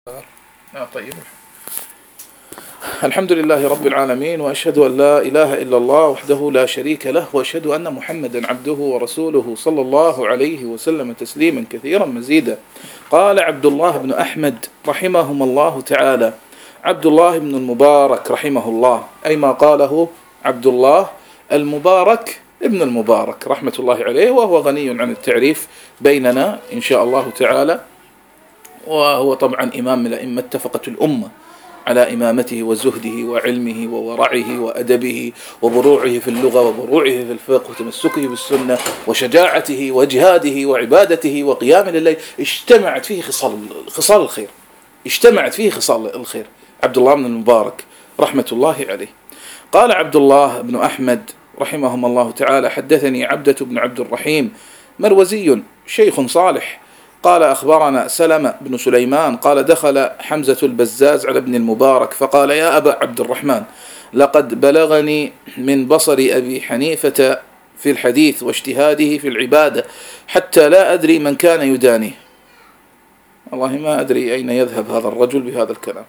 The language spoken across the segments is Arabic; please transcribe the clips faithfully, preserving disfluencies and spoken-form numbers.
آه طيب. الحمد لله رب العالمين، وأشهد أن لا إله إلا الله وحده لا شريك له، وأشهد أن محمدا عبده ورسوله صلى الله عليه وسلم تسليما كثيرا مزيدا. قال عبد الله بن أحمد رحمهم الله تعالى: عبد الله بن المبارك رحمه الله، أي ما قاله عبد الله المبارك ابن المبارك رحمة الله عليه، وهو غني عن التعريف بيننا إن شاء الله تعالى. وهو طبعا إمام من الأئمة، اتفقت الأمة على إمامته وزهده وعلمه وورعه وأدبه وبروعه في اللغة وبروعه في الفقه وتمسكه بالسنة وشجاعته وجهاده وعبادته وقيام لليل. اجتمعت فيه خصال خصال الخير اجتمعت فيه خصال الخير عبد الله بن المبارك رحمة الله عليه. قال عبد الله بن أحمد رحمهم الله تعالى: حدثني عبدة بن عبد الرحيم مروزي شيخ صالح قال: أخبرنا سلمة بن سليمان قال: دخل حمزة البزاز على ابن المبارك فقال: يا أبا عبد الرحمن، لقد بلغني من بصر أبي حنيفة في الحديث واجتهاده في العبادة حتى لا أدري من كان يدانيه. والله ما أدري أين يذهب هذا الرجل بهذا الكلام،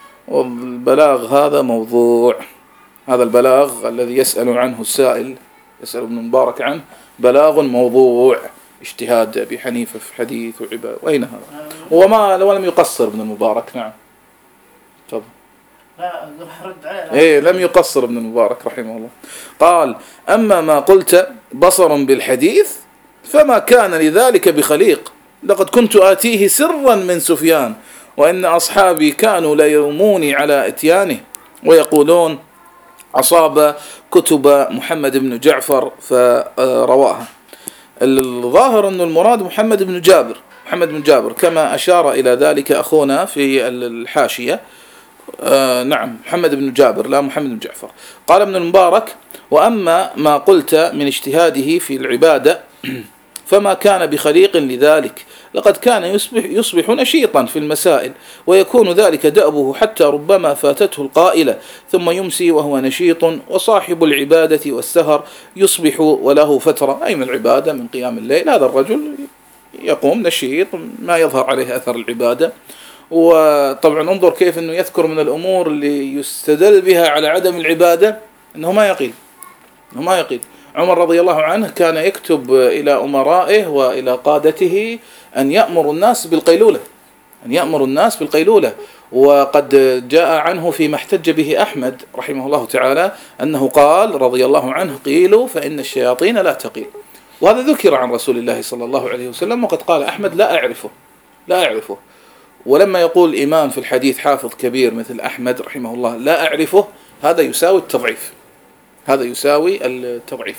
والبلاغ هذا موضوع. هذا البلاغ الذي يسأل عنه السائل، يسأل ابن المبارك عنه، بلاغ موضوع. اجتهاد أبي حنيفة في حديث وعبادة، وأين هذا؟ وما ولم يقصر ابن المبارك. نعم طب لا رد عليه. إيه لم يقصر ابن المبارك رحمه الله. قال: أما ما قلت بصر بالحديث فما كان لذلك بخليق، لقد كنت آتيه سرا من سفيان، وإن أصحابي كانوا لا يلوموني على إتيانه ويقولون أصاب كتب محمد بن جعفر فرواها. الظاهر أن المراد محمد بن جابر محمد بن جابر كما أشار إلى ذلك أخونا في الحاشية. آه نعم محمد بن جابر لا محمد بن جعفر. قال ابن المبارك: وأما ما قلت من اجتهاده في العبادة فما كان بخليق لذلك، لقد كان يصبح, يصبح نشيطا في المسائل، ويكون ذلك دأبه حتى ربما فاتته القائلة، ثم يمسي وهو نشيط. وصاحب العبادة والسهر يصبح وله فترة، أي من العبادة من قيام الليل. هذا الرجل يقوم نشيط ما يظهر عليه أثر العبادة. وطبعا انظر كيف أنه يذكر من الأمور اللي يستدل بها على عدم العبادة أنه ما يقيل أنه ما يقيل عمر رضي الله عنه كان يكتب إلى أمرائه وإلى قادته أن يأمر الناس بالقيلولة أن يأمر الناس بالقيلولة وقد جاء عنه فيما احتج به أحمد رحمه الله تعالى أنه قال رضي الله عنه: قيلوا فإن الشياطين لا تقيل. وهذا ذكر عن رسول الله صلى الله عليه وسلم، وقد قال أحمد: لا أعرفه لا أعرفه ولما يقول إمام في الحديث حافظ كبير مثل أحمد رحمه الله لا أعرفه، هذا يساوي التضعيف هذا يساوي التضعيف.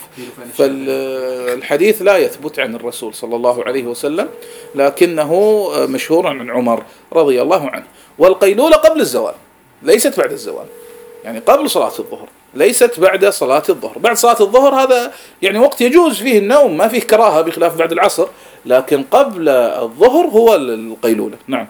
فالحديث لا يثبت عن الرسول صلى الله عليه وسلم، لكنه مشهور عن عمر رضي الله عنه. والقيلولة قبل الزوال ليست بعد الزوال، يعني قبل صلاة الظهر، ليست بعد صلاة الظهر. بعد صلاة الظهر هذا يعني وقت يجوز فيه النوم، ما فيه كراهة بخلاف بعد العصر، لكن قبل الظهر هو القيلولة. نعم.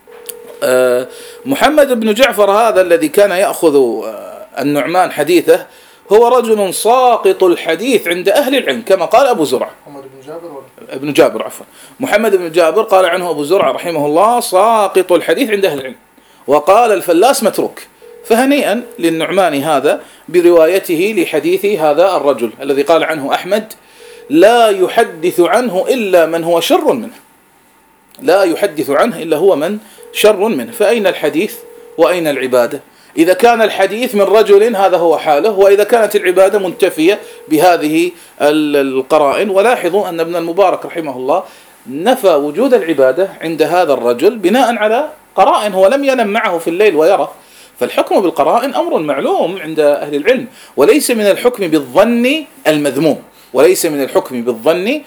أه محمد بن جعفر هذا الذي كان يأخذ النعمان حديثه هو رجل ساقط الحديث عند أهل العلم، كما قال أبو زرع. محمد بن جابر ولا؟ ابن جابر عفوا. محمد بن جابر قال عنه أبو زرع رحمه الله: ساقط الحديث عند أهل العلم. وقال الفلاس متروك. فهنيئا للنعمان هذا بروايته لحديث هذا الرجل الذي قال عنه أحمد: لا يحدث عنه إلا من هو شر منه لا يحدث عنه إلا هو من شر منه. فأين الحديث وأين العبادة؟ إذا كان الحديث من رجل هذا هو حاله، وإذا كانت العبادة منتفية بهذه القرائن. ولاحظوا أن ابن المبارك رحمه الله نفى وجود العبادة عند هذا الرجل بناء على قرائن هو لم ينم معه في الليل ويرى. فالحكم بالقرائن أمر معلوم عند أهل العلم، وليس من الحكم بالظن المذموم وليس من الحكم بالظن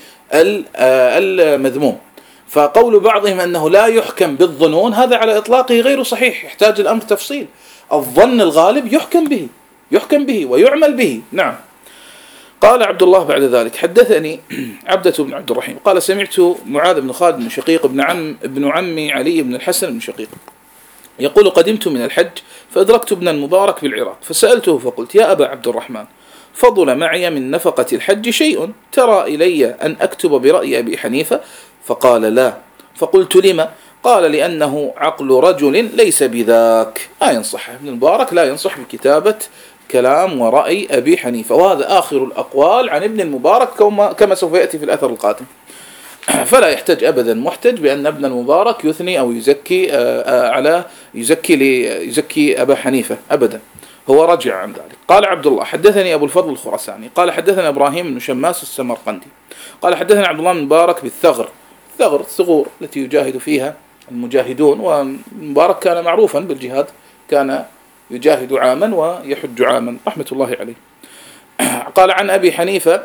المذموم. فقول بعضهم أنه لا يحكم بالظنون هذا على إطلاقه غير صحيح، يحتاج الأمر تفصيل. الظن الغالب يحكم به يحكم به ويعمل به. نعم. قال عبد الله بعد ذلك: حدثني عبدة بن عبد الرحيم قال: سمعت معاذ بن خالد بن شقيق ابن عم ابن عمي علي بن الحسن بن شقيق يقول: قدمت من الحج فأدركت ابن المبارك بالعراق، فسألته فقلت: يا أبا عبد الرحمن، فضل معي من نفقة الحج شيء ترى إلي أن أكتب برأي أبي حنيفة؟ فقال: لا. فقلت: لما؟ قال لأنه عقل رجل ليس بذاك. لا ينصح ابن المبارك، لا ينصح بكتابة كلام ورأي أبي حنيفة. وهذا آخر الأقوال عن ابن المبارك كما سوف يأتي في الأثر القادم. فلا يحتج أبدا محتج بأن ابن المبارك يثني أو يزكي على يزكي ليزكي أبا حنيفة أبدا، هو رجع عن ذلك. قال عبد الله حدثني أبو الفضل الخراساني قال حدثنا إبراهيم بن شماس السمرقندي قال حدثنا عبد الله بن مبارك بالثغر. الثغر الثغور التي يجاهد فيها المجاهدون، والمبارك كان معروفا بالجهاد، كان يجاهد عاما ويحج عاما رحمة الله عليه. قال عن أبي حنيفة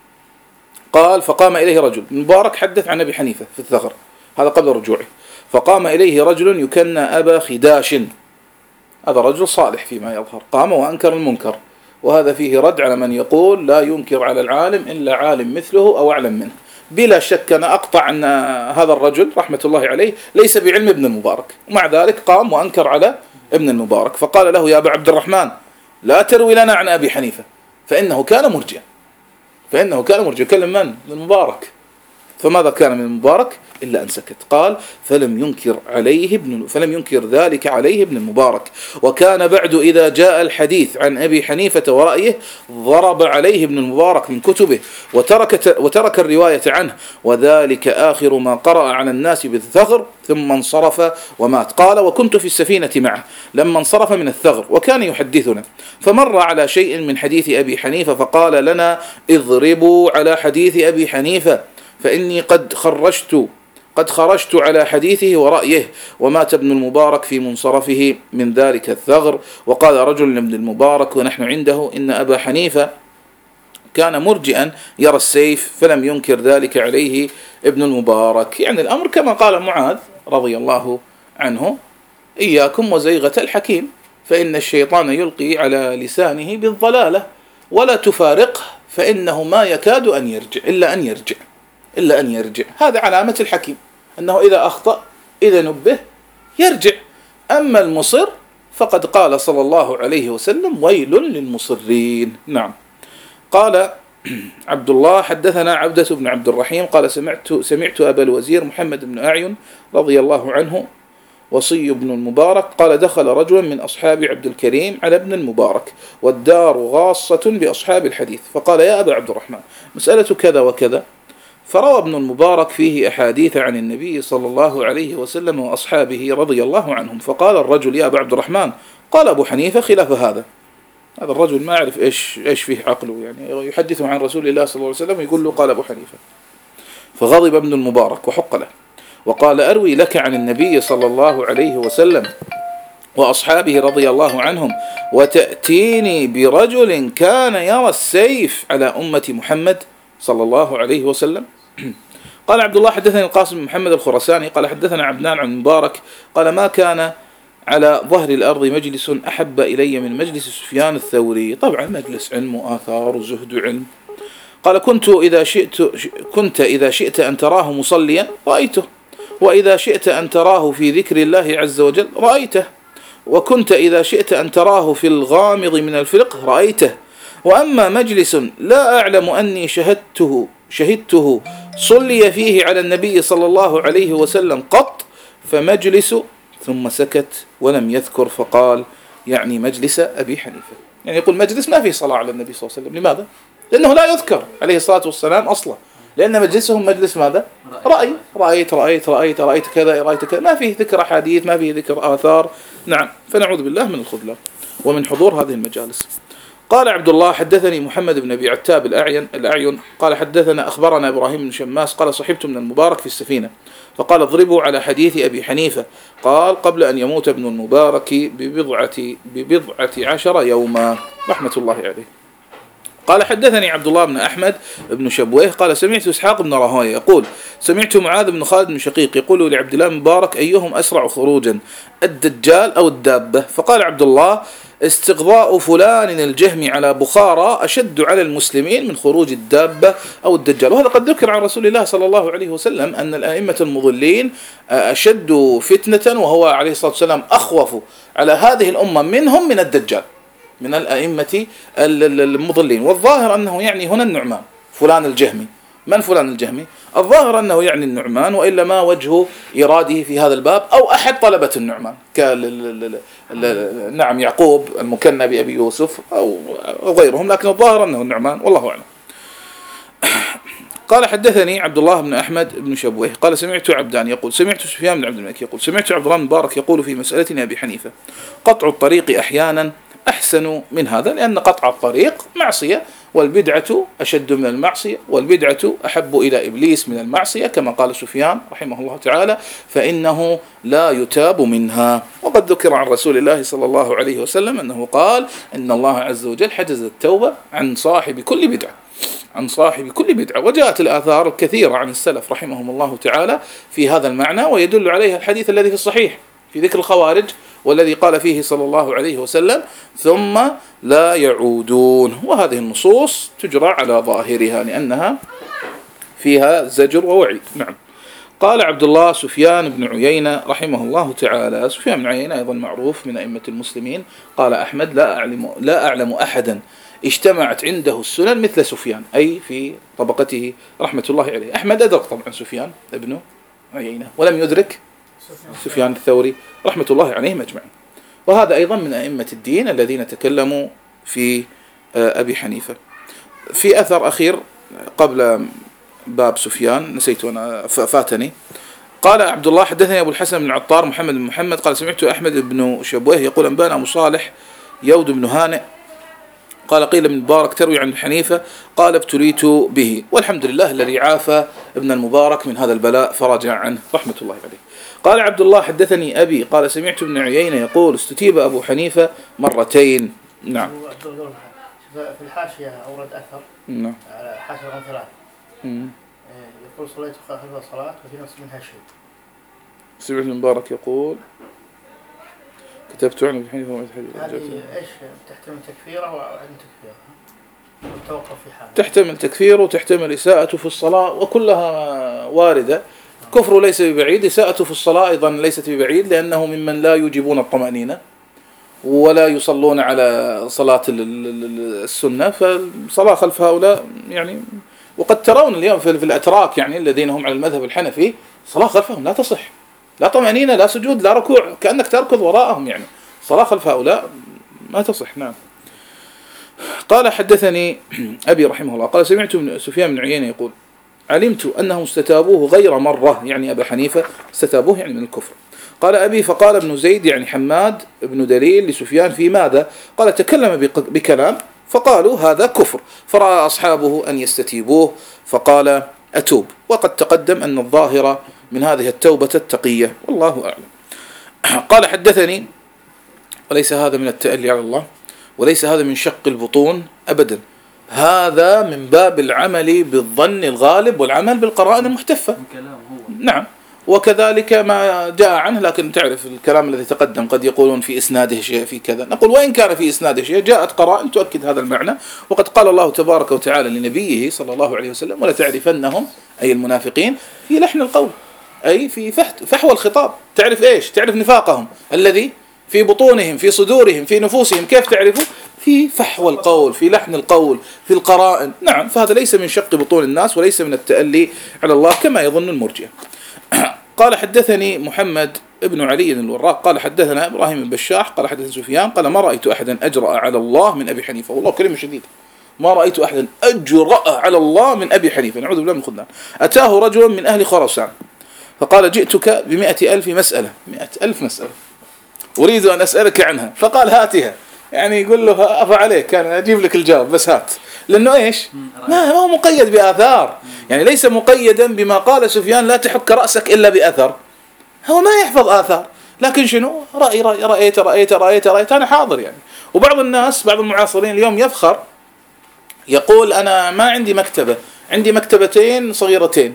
قال فقام إليه رجل. المبارك حدث عن أبي حنيفة في الثغر، هذا قبل رجوعه. فقام إليه رجل يكنى أبا خداش، هذا رجل صالح فيما يظهر، قام وأنكر المنكر، وهذا فيه رد على من يقول لا ينكر على العالم إلا عالم مثله أو أعلم منه. بلا شك أنا أقطع أن هذا الرجل رحمة الله عليه ليس بعلم ابن المبارك، ومع ذلك قام وأنكر على ابن المبارك. فقال له يا أبا عبد الرحمن لا تروي لنا عن أبي حنيفة فإنه كان مرجئا، فإنه كان مرجئا. كلم من؟ ابن المبارك. فماذا كان من المبارك إلا أن سكت. قال فلم ينكر عليه ابن فلم ينكر ذلك عليه ابن المبارك. وكان بعد إذا جاء الحديث عن أبي حنيفة ورأيه ضرب عليه ابن المبارك من كتبه وترك وترك الرواية عنه، وذلك آخر ما قرأ على الناس بالثغر ثم انصرف ومات. قال وكنت في السفينة معه لما انصرف من الثغر وكان يحدثنا، فمر على شيء من حديث أبي حنيفة فقال لنا اضربوا على حديث أبي حنيفة فإني قد خرجت قد خرجت على حديثه ورأيه. ومات ابن المبارك في منصرفه من ذلك الثغر. وقال رجل لابن المبارك ونحن عنده إن أبا حنيفة كان مرجئا يرى السيف فلم ينكر ذلك عليه ابن المبارك. يعني الأمر كما قال معاذ رضي الله عنه إياكم وزيغة الحكيم فإن الشيطان يلقي على لسانه بالضلالة ولا تفارقه فإنه ما يكاد أن يرجع إلا أن يرجع إلا أن يرجع. هذا علامة الحكيم أنه إذا أخطأ إذا نبه يرجع. أما المصر فقد قال صلى الله عليه وسلم ويل للمصرين. نعم. قال عبد الله حدثنا عبدة بن عبد الرحيم قال سمعت سمعت أبا الوزير محمد بن أعين رضي الله عنه وصي بن المبارك قال دخل رجل من أصحاب عبد الكريم على ابن المبارك والدار غاصة بأصحاب الحديث، فقال يا أبا عبد الرحمن مسألة كذا وكذا، فروى ابن المبارك فيه أحاديث عن النبي صلى الله عليه وسلم وأصحابه رضي الله عنهم. فقال الرجل يا أبا عبد الرحمن قال أبو حنيفة خلاف هذا. هذا الرجل ما يعرف إيش إيش فيه عقله، يعني يحدث عن رسول الله صلى الله عليه وسلم ويقول له قال أبو حنيفة. فغضب ابن المبارك وحق له وقال أروي لك عن النبي صلى الله عليه وسلم وأصحابه رضي الله عنهم وتأتيني برجل كان يرى السيف على أمة محمد صلى الله عليه وسلم. قال عبد الله حدثني القاسم بن محمد الخراساني قال حدثنا عبدان عن مبارك قال ما كان على ظهر الأرض مجلس أحب إلي من مجلس سفيان الثوري. طبعا مجلس علم وآثار وزهد علم. قال كنت إذا شئت كنت إذا شئت أن تراه مصليا رأيته، وإذا شئت أن تراه في ذكر الله عز وجل رأيته، وكنت إذا شئت أن تراه في الغامض من الفقه رأيته. وأما مجلس لا أعلم أني شهدته شهدته صلي فيه على النبي صلى الله عليه وسلم قط فمجلس. ثم سكت ولم يذكر فقال يعني مجلس أبي حنيفة، يعني يقول مجلس ما فيه صلاة على النبي صلى الله عليه وسلم. لماذا؟ لأنه لا يذكر عليه الصلاة والسلام أصلا، لأن مجلسهم مجلس ماذا؟ رأي رأيت رأيت رأيت رأيت كذا رأيت كذا، ما فيه ذكر حديث ما فيه ذكر آثار. نعم. فنعوذ بالله من الخذلان ومن حضور هذه المجالس. قال عبد الله حدثني محمد بن أبي عتاب الأعين الأعين قال حدثنا أخبرنا إبراهيم بن شماس قال صحبت من المبارك في السفينة فقال اضربوا على حديث أبي حنيفة قال قبل أن يموت ابن المبارك ببضعة ببضعة عشر يوما رحمة الله عليه. قال حدثني عبد الله بن أحمد بن شبويه قال سمعت إسحاق بن راهويه يقول سمعت معاذ بن خالد بن شقيق يقول لعبد الله بن مبارك أيهم أسرع خروجا الدجال أو الدابة؟ فقال عبد الله استقضاء فلان الجهم على بخارى أشد على المسلمين من خروج الدابة أو الدجال. وهذا قد ذكر عن رسول الله صلى الله عليه وسلم أن الأئمة المضلين أشد فتنة وهو عليه الصلاة والسلام أخوف على هذه الأمة منهم من الدجال من الأئمة المضلين. والظاهر أنه يعني هنا النعمان فلان الجهمي من فلان الجهمي؟ الظاهر أنه يعني النعمان، وإلا ما وجه إراده في هذا الباب، أو أحد طلبة النعمان كال نعم يعقوب المكنى بأبي يوسف أو غيرهم، لكن الظاهر أنه النعمان والله أعلم. قال حدثني عبد الله بن أحمد بن شبويه قال سمعت عبدان يقول سمعت سفيان بن عبد الملك يقول سمعت عبد الله بن مبارك يقول في مسألة أبي حنيفة قطع الطريق أحيانا أحسن من هذا، لأن قطع الطريق معصية، والبدعة أشد من المعصية، والبدعة أحب إلى إبليس من المعصية، كما قال سفيان رحمه الله تعالى فإنه لا يتاب منها. وقد ذكر عن رسول الله صلى الله عليه وسلم أنه قال إن الله عز وجل حجز التوبة عن صاحب كل بدعة عن صاحب كل بدعة. وجاءت الآثار الكثيرة عن السلف رحمهم الله تعالى في هذا المعنى، ويدل عليها الحديث الذي في الصحيح في ذكر الخوارج، والذي قال فيه صلى الله عليه وسلم ثم لا يعودون. وهذه النصوص تجرى على ظاهرها لأنها فيها زجر ووعيد. نعم. قال عبد الله سفيان بن عيينة رحمه الله تعالى، سفيان بن عيينة أيضا معروف من أئمة المسلمين، قال أحمد لا أعلم, لا أعلم أحدا اجتمعت عنده السنن مثل سفيان، أي في طبقته رحمة الله عليه. أحمد أدرك طبعا سفيان ابن عيينة، ولم يدرك سفيان الثوري رحمة الله عليهم أجمعين. وهذا أيضا من أئمة الدين الذين تكلموا في أبي حنيفة. في أثر أخير قبل باب سفيان نسيت أنا فاتني، قال عبد الله حدثني أبو الحسن بن عطار محمد بن محمد قال سمعت أحمد بن شبويه يقول أنبانا أبو صالح يود بن هانئ قال قيل ابن مبارك تروي عن حنيفة قال ابتليت به، والحمد لله الذي عافى ابن المبارك من هذا البلاء فرجع عنه رحمة الله عليه. قال عبد الله حدثني أبي قال سمعت ابن عيينة يقول استتيب أبو حنيفة مرتين. نعم. في الحاشية أورد أثر نعم على حاشية رقم ثلاثة يقول صليت خلف الصلاة وفي نفس منها شيء. سمعت ابن مبارك يقول كتبت عن ابن حنيفة هذه إيش تحتمل تكفيره وعدم تكفيره؟ والتوقف في حال تحتمل تكفير وتحتمل إساءة في الصلاة، وكلها واردة. كفر ليس ببعيد، إساءة في الصلاة أيضا ليست ببعيد، لأنه ممن لا يجيبون الطمأنينة ولا يصلون على صلاة السنة، فالصلاة خلف هؤلاء يعني، وقد ترون اليوم في الأتراك يعني الذين هم على المذهب الحنفي صلاة خلفهم لا تصح، لا طمأنينة لا سجود لا ركوع، كأنك تركض وراءهم يعني، صلاة خلف هؤلاء ما تصح. نعم. قال حدثني أبي رحمه الله قال سمعت سفيان بن عيينة يقول علمت أنهم استتابوه غير مرة، يعني أبا حنيفة استتابوه يعني من الكفر. قال أبي فقال ابن زيد يعني حماد ابن دليل لسفيان في ماذا؟ قال تكلم بكلام فقالوا هذا كفر، فرأى أصحابه أن يستتيبوه فقال أتوب. وقد تقدم أن الظاهر من هذه التوبة التقية والله أعلم. قال حدثني وليس هذا من التألي على الله، وليس هذا من شق البطون أبدا، هذا من باب العمل بالظن الغالب والعمل بالقرائن المحتفة. نعم. وكذلك ما جاء عنه، لكن تعرف الكلام الذي تقدم قد يقولون في إسناده شيء في كذا، نقول وإن كان في إسناده شيء جاءت قرائن تؤكد هذا المعنى. وقد قال الله تبارك وتعالى لنبيه صلى الله عليه وسلم ولا تعرفنهم أي المنافقين في لحن القول، أي في فحوى الخطاب. تعرف إيش؟ تعرف نفاقهم الذي في بطونهم في صدورهم في نفوسهم، كيف تعرفوا؟ في فحوى القول في لحن القول في القرائن. نعم. فهذا ليس من شق بطون الناس وليس من التألي على الله كما يظن المرجئة. قال حدثني محمد ابن علي الوراق قال حدثنا إبراهيم بن بشاح قال حدثنا سفيان قال ما رأيت أحدا أجرأ على الله من أبي حنيفة، والله كلمة شديدة، ما رأيت أحدا أجرأ على الله من أبي حنيفة، نعوذ بالله من الخذلان. أتاه رجل من أهل خراسان فقال جئتك بمئة ألف مسألة، مئة ألف مسألة أريد أن أسألك عنها، فقال هاتها، يعني يقول له أفع عليك كان أجيب لك الجواب بس هات، لأنه إيش ما هو مقيد بآثار، يعني ليس مقيدا بما قال سفيان لا تحك رأسك إلا بأثر، هو ما يحفظ آثار، لكن شنو رأي رأي رأيت رأيت رأيت رأيت أنا حاضر يعني. وبعض الناس بعض المعاصرين اليوم يفخر يقول أنا ما عندي مكتبة، عندي مكتبتين صغيرتين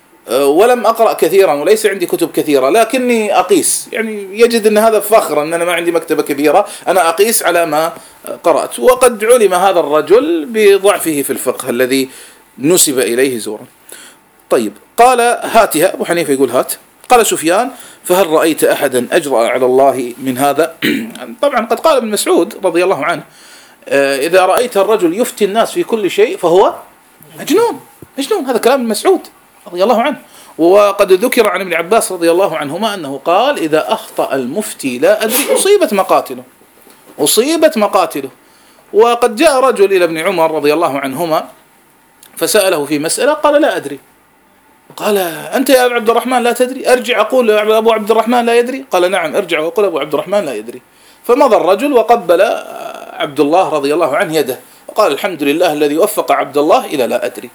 ولم أقرأ كثيرا وليس عندي كتب كثيرة لكني أقيس، يعني يجد أن هذا فخر أن أنا ما عندي مكتبة كبيرة، أنا أقيس على ما قرأت. وقد علم هذا الرجل بضعفه في الفقه الذي نسب إليه زورا. طيب قال هاتها، أبو حنيفة يقول هات. قال سفيان فهل رأيت أحدا أجرأ على الله من هذا؟ طبعا قد قال ابن مسعود رضي الله عنه إذا رأيت الرجل يفتي الناس في كل شيء فهو مجنون مجنون. هذا كلام ابن مسعود رضي الله عنه. وقد ذكر عن ابن عباس رضي الله عنهما أنه قال إذا أخطأ المفتي لا أدري أصيبت مقاتله أصيبت مقاتله. وقد جاء رجل إلى ابن عمر رضي الله عنهما فسأله في مسألة قال لا أدري. قال أنت يا أبو عبد الرحمن لا تدري؟ أرجع أقول أبو عبد الرحمن لا يدري؟ قال نعم أرجع وأقول أبو عبد الرحمن لا يدري. فمضى الرجل وقبل عبد الله رضي الله عنه يده وقال الحمد لله الذي وفق عبد الله إلى لا أدري.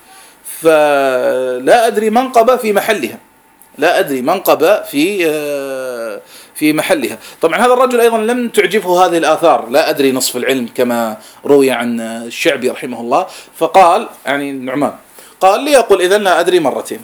فلا أدري منقبة في محلها لا أدري منقبة في في محلها. طبعا هذا الرجل أيضا لم تعجبه هذه الآثار لا أدري نصف العلم كما روي عن الشعبي رحمه الله. فقال يعني النعمان قال لي يقول إذن لا أدري مرتين.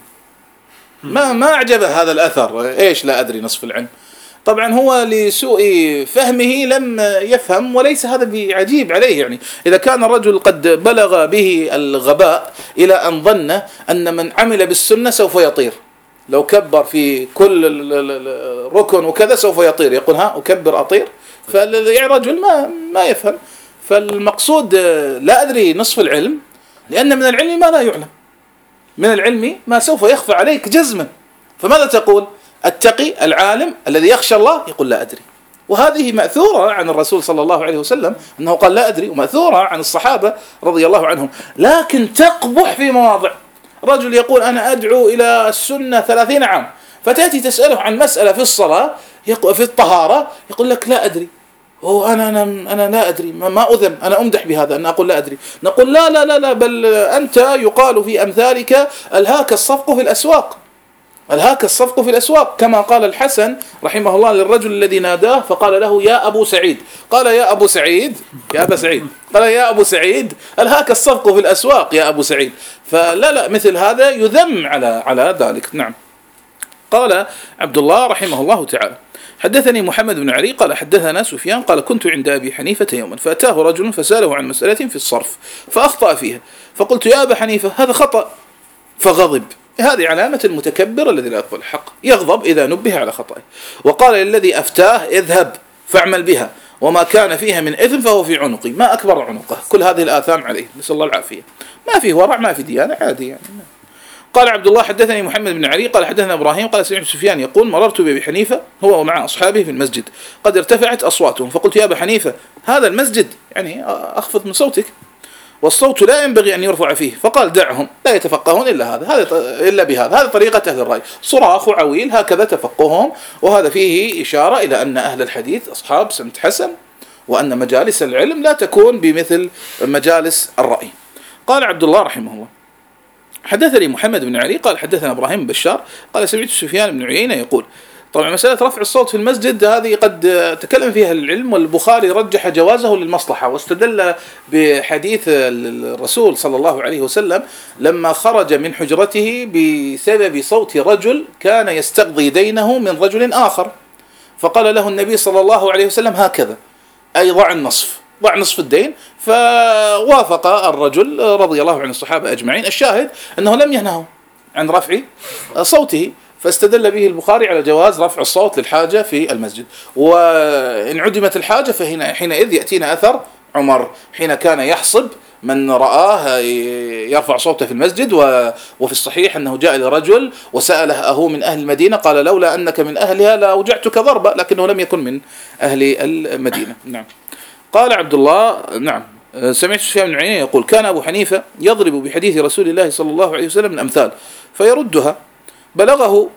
ما ما أعجبه هذا الأثر. إيش لا أدري نصف العلم؟ طبعا هو لسوء فهمه لم يفهم وليس هذا بعجيب عليه. يعني إذا كان الرجل قد بلغ به الغباء إلى أن ظن أن من عمل بالسنة سوف يطير لو كبر في كل ركن وكذا سوف يطير يقول ها أكبر أطير. فالرجل ما ما يفهم. فالمقصود لا أدري نصف العلم لأن من العلم ما لا يعلم من العلم ما سوف يخفى عليك جزما. فماذا تقول؟ التقي العالم الذي يخشى الله يقول لا أدري. وهذه مأثورة عن الرسول صلى الله عليه وسلم أنه قال لا أدري ومأثورة عن الصحابة رضي الله عنهم. لكن تقبح في مواضع. رجل يقول أنا أدعو إلى السنة ثلاثين عام فتأتي تسأله عن مسألة في الصلاة في الطهارة يقول لك لا أدري. أنا أنا أنا لا أدري ما أذم أنا أمدح بهذا أن أقول لا أدري. نقول لا لا لا لا بل أنت يقال في أمثالك ألهاك الصفق في الأسواق ألهاك الصفق في الأسواق كما قال الحسن رحمه الله للرجل الذي ناداه فقال له يا أبو سعيد. قال يا أبو سعيد يا أبا سعيد قال يا أبو سعيد ألهاك الصفق في الأسواق يا أبو سعيد. فلا لا مثل هذا يذم على على ذلك. نعم. قال عبد الله رحمه الله تعالى حدثني محمد بن علي قال حدثنا سفيان قال كنت عند أبي حنيفة يوما فأتاه رجل فسأله عن مسألة في الصرف فأخطأ فيها فقلت يا أبا حنيفة هذا خطأ فغضب. هذه علامة المتكبر الذي لا يقبل الحق يغضب إذا نبه على خطأه. وقال للذي أفتاه اذهب فاعمل بها وما كان فيها من إثم فهو في عنقي ما أكبر عنقه. كل هذه الآثام عليه نسأل الله العافية. ما فيه ورع ما في ديانة عادي يعني. قال عبد الله حدثني محمد بن علي قال حدثنا إبراهيم قال سمعت سفيان يقول مررت بأبي حنيفة هو ومع أصحابه في المسجد قد ارتفعت أصواتهم فقلت يا أبا حنيفة هذا المسجد يعني أخفض من صوتك والصوت لا ينبغي أن يرفع فيه. فقال دعهم لا يتفقهون إلا هذا هذا إلا بهذا هذا طريقة أهل الرأي صراخ وعويل هكذا تفقههم. وهذا فيه إشارة إلى أن أهل الحديث أصحاب سمت حسن وأن مجالس العلم لا تكون بمثل مجالس الرأي. قال عبد الله رحمه الله حدثني محمد بن علي قال حدثنا إبراهيم بشار قال سمعت سفيان بن عيينة يقول. طبعا مسألة رفع الصوت في المسجد هذه قد تكلم فيها العلم والبخاري رجح جوازه للمصلحة واستدل بحديث الرسول صلى الله عليه وسلم لما خرج من حجرته بسبب صوت رجل كان يستقضي دينه من رجل آخر فقال له النبي صلى الله عليه وسلم هكذا أي ضع النصف ضع نصف الدين. فوافق الرجل رضي الله عن الصحابة أجمعين. الشاهد أنه لم ينهه عن رفع صوته فاستدل به البخاري على جواز رفع الصوت للحاجة في المسجد. وإن عدمت الحاجة فهنا حينئذ يأتينا أثر عمر حين كان يحصب من رآه يرفع صوته في المسجد. وفي الصحيح أنه جاء لرجل وسأله أهو من أهل المدينة قال لولا أنك من أهلها لأوجعتك ضربة لكنه لم يكن من أهل المدينة. نعم. قال عبد الله نعم سمعت سفيان بن عيينة يقول كان أبو حنيفة يضرب بحديث رسول الله صلى الله عليه وسلم الأمثال فيردها بلغه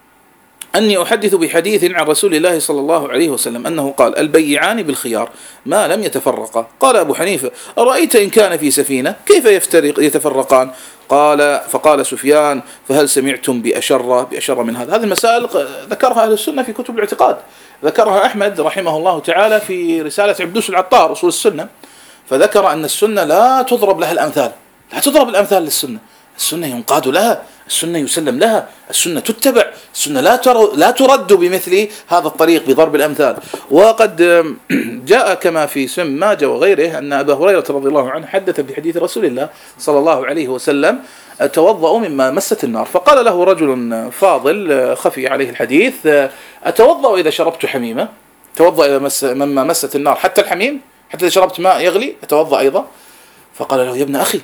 أني أحدث بحديث عن رسول الله صلى الله عليه وسلم أنه قال البيعان بالخيار ما لم يتفرقا. قال أبو حنيفة أرأيت إن كان في سفينة كيف يفترق يتفرقان؟ قال فقال سفيان فهل سمعتم بأشر بأشر من هذا؟ هذه المسائل ذكرها أهل السنة في كتب الاعتقاد ذكرها أحمد رحمه الله تعالى في رسالة عبدوس العطار أصول السنة فذكر أن السنة لا تضرب لها الأمثال لا تضرب الأمثال للسنة. السنة ينقاد لها السنة يسلم لها السنة تتبع السنة لا لا ترد بمثل هذا الطريق بضرب الأمثال. وقد جاء كما في سنن ماجه وغيره أن أبا هريرة رضي الله عنه حدث بحديث رسول الله صلى الله عليه وسلم أتوضأ مما مست النار فقال له رجل فاضل خفي عليه الحديث أتوضأ إذا شربت حميمة توضأ إذا مس مما مست النار حتى الحميم حتى إذا شربت ماء يغلي أتوضأ أيضا. فقال له يا ابن أخي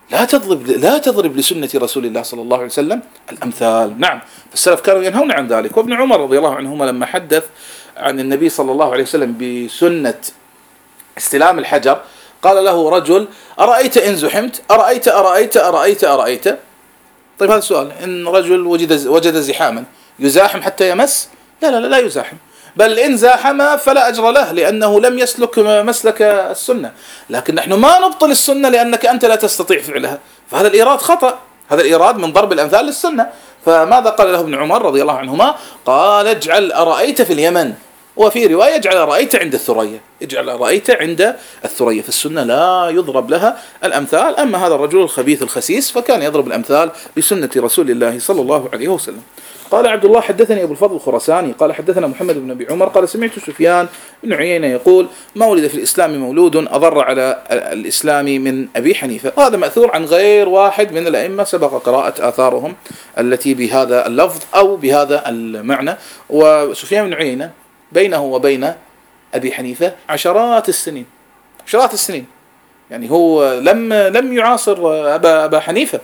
لا تضرب لا تضرب لسنة رسول الله صلى الله عليه وسلم الأمثال. نعم، السلف كانوا ينهون عن ذلك. وابن عمر رضي الله عنهما لما حدث عن النبي صلى الله عليه وسلم بسنة استلام الحجر قال له رجل: أرأيت إن زحمت؟ أرأيت أرأيت أرأيت أرأيت طيب هذا السؤال، إن رجل وجد وجد زحاما يزاحم حتى يمس؟ لا لا لا, لا يزاحم، بل إن زاحم فلا أجر له لأنه لم يسلك مسلك السنة. لكن نحن ما نبطل السنة لأنك أنت لا تستطيع فعلها، فهذا الإيراد خطأ، هذا الإيراد من ضرب الأمثال للسنة. فماذا قال له ابن عمر رضي الله عنهما؟ قال: اجعل أرأيت في اليمن، وفي رواية اجعل أرأيت عند الثريا، اجعل أرأيت عند الثريا. في السنة لا يضرب لها الأمثال. أما هذا الرجل الخبيث الخسيس فكان يضرب الأمثال بسنة رسول الله صلى الله عليه وسلم. قال عبد الله: حدثني أبو الفضل الخراساني قال حدثنا محمد بن أبي عمر قال سمعت سفيان بن عيينة يقول: ما ولد في الإسلام مولود أضر على الإسلام من أبي حنيفة. هذا مأثور عن غير واحد من الأئمة سبق قراءة آثارهم التي بهذا اللفظ أو بهذا المعنى. وسفيان بن عيينة بينه وبين أبي حنيفة عشرات السنين، عشرات السنين، يعني هو لم لم يعاصر أبا أبا حنيفة.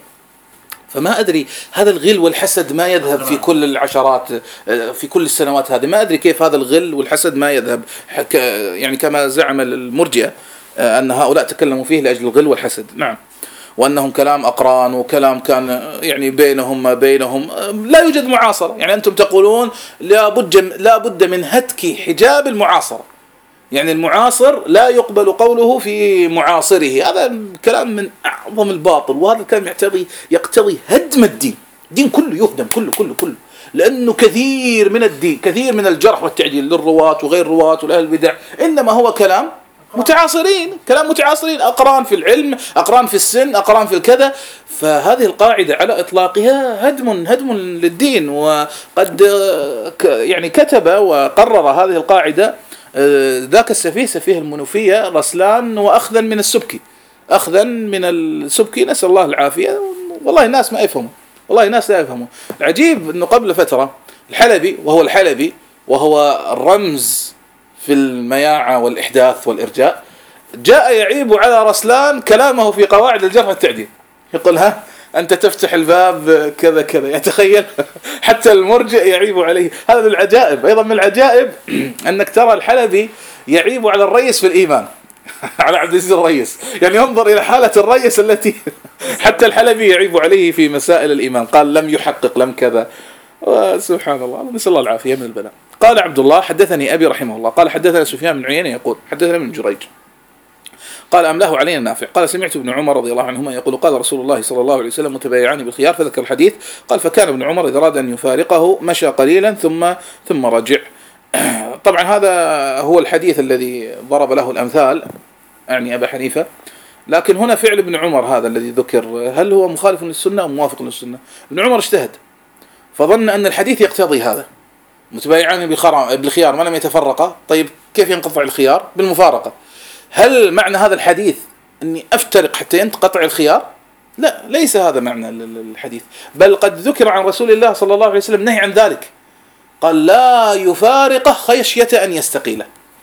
فما أدري هذا الغل والحسد ما يذهب في كل العشرات في كل السنوات هذه، ما أدري كيف هذا الغل والحسد ما يذهب، يعني كما زعم المرجئة أن هؤلاء تكلموا فيه لأجل الغل والحسد. نعم، وأنهم كلام أقران وكلام كان يعني بينهم ما بينهم، لا يوجد معاصرة. يعني أنتم تقولون لا بد لا بد من هتك حجاب المعاصرة، يعني المعاصر لا يقبل قوله في معاصره، هذا كلام من أعظم الباطل، وهذا الكلام يقتضي يقتضي هدم الدين، الدين كله يهدم كله كله كله، لأنه كثير من الدين، كثير من الجرح والتعديل للرواة وغير الرواة والأهل البدع إنما هو كلام متعاصرين، كلام متعاصرين، أقران في العلم، أقران في السن، أقران في الكذا. فهذه القاعدة على إطلاقها هدم هدم للدين. وقد يعني كتب وقرر هذه القاعدة ذاك السفيه سفيه المنوفية رسلان وأخذا من السبكي، أخذا من السبكي، نسأل الله العافية. والله الناس ما يفهموا، والله الناس لا يفهموا. العجيب أنه قبل فترة الحلبي، وهو الحلبي وهو الرمز في المياعة والإحداث والإرجاء، جاء يعيب على رسلان كلامه في قواعد الجرح والتعديل، يقول: ها أنت تفتح الباب كذا كذا. يتخيل حتى المرجع يعيب عليه. هذا من العجائب. أيضا من العجائب أنك ترى الحلبي يعيب على الرئيس في الإيمان على عبد العزيز الرئيس، يعني انظر إلى حالة الرئيس التي حتى الحلبي يعيب عليه في مسائل الإيمان، قال لم يحقق لم كذا. سبحان الله، نسأل الله العافية من البلاء. قال عبد الله: حدثني أبي رحمه الله قال حدثنا سفيان بن عيينة يقول حدثنا من جريج قال أملاه علينا نافع قال سمعت ابن عمر رضي الله عنهما يقول: قال رسول الله صلى الله عليه وسلم: متبايعان بالخيار، فذكر الحديث. قال: فكان ابن عمر إذا أراد أن يفارقه مشى قليلا ثم ثم رجع. طبعا هذا هو الحديث الذي ضرب له الأمثال، يعني أبا حنيفة. لكن هنا فعل ابن عمر هذا الذي ذكر، هل هو مخالف للسنة أو موافق للسنة؟ ابن عمر اجتهد فظن أن الحديث يقتضي هذا، متبايعان بالخيار ما لم يتفرقا. طيب كيف ينقطع الخيار؟ بالمفارقة. هل معنى هذا الحديث أني أفترق حتى ينقطع الخيار؟ لا، ليس هذا معنى الحديث، بل قد ذكر عن رسول الله صلى الله عليه وسلم نهي عن ذلك، قال: لا يفارقه خشية أن يستقيله،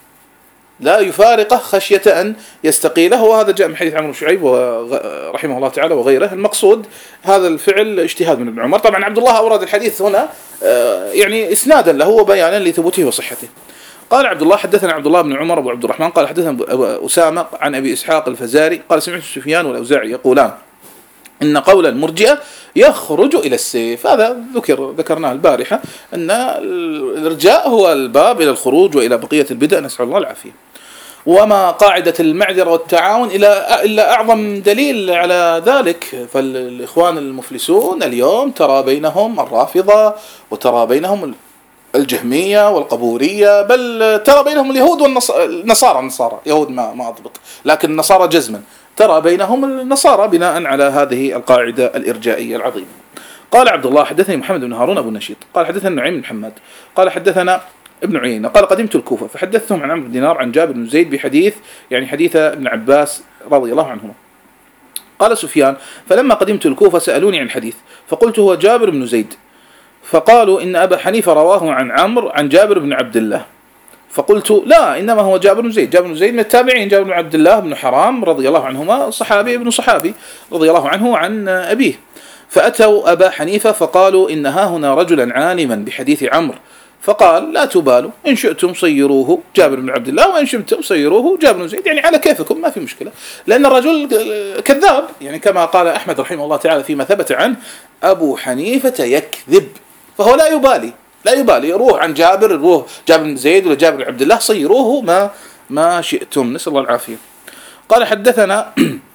لا يفارقه خشية أن يستقيله. وهذا جاء من حديث عمرو بن شعيب رحمه الله تعالى وغيره. المقصود هذا الفعل اجتهاد من ابن عمر. طبعا عبد الله أورد الحديث هنا يعني إسنادا له وبيانا لثبوته وصحته. قال عبد الله: حدثنا عبد الله بن عمر أبو عبد الرحمن قال حدثنا أسامة عن أبي إسحاق الفزاري قال سمعت سفيان والأوزاعي يقولان إن قول المرجئة يخرج إلى السيف. هذا ذكر ذكرناه البارحة، أن الإرجاء هو الباب إلى الخروج وإلى بقية البدع، نسأل الله العافية. وما قاعدة المعذرة والتعاون إلا إلا أعظم دليل على ذلك. فالإخوان المفلسون اليوم ترى بينهم الرافضة، وترى بينهم الجهمية والقبورية، بل ترى بينهم اليهود والنصارى. النصارى يهود ما ما أضبط، لكن النصارى جزما ترى بينهم النصارى بناء على هذه القاعدة الإرجائية العظيمة. قال عبد الله: حدثني محمد بن هارون أبو النشيط قال حدثنا نعيم بن حماد قال حدثنا ابن عيينة قال قدمت الكوفة فحدثتهم عن عمرو بن دينار عن جابر بن زيد بحديث يعني حديث ابن عباس رضي الله عنهما. قال سفيان: فلما قدمت الكوفة سألوني عن الحديث فقلت هو جابر بن زيد، فقالوا إن أبا حنيفة رواه عن عمرو عن جابر بن عبد الله، فقلت لا، إنما هو جابر بن زيد. جابر بن زيد من التابعين، جابر بن عبد الله بن حرام رضي الله عنهما، صحابي ابن صحابي رضي الله عنه عن أبيه. فأتوا أبا حنيفة فقالوا إن ها هنا رجلا عالما بحديث عمرو، فقال لا تبالوا، إن شئتم صيروه جابر بن عبد الله، وإن شئتم صيروه جابر بن زيد، يعني على كيفكم ما في مشكلة، لأن الرجل كذاب، يعني كما قال أحمد رحمه الله تعالى فيما ثبت عنه: أبو حنيفة يكذب، فهو لا يبالي لا يبالي يروح عن جابر، يروح جابر بن زيد ولا جابر بن عبد الله، صيروه ما ما شئتم، نسأل الله العافية. قال حدثنا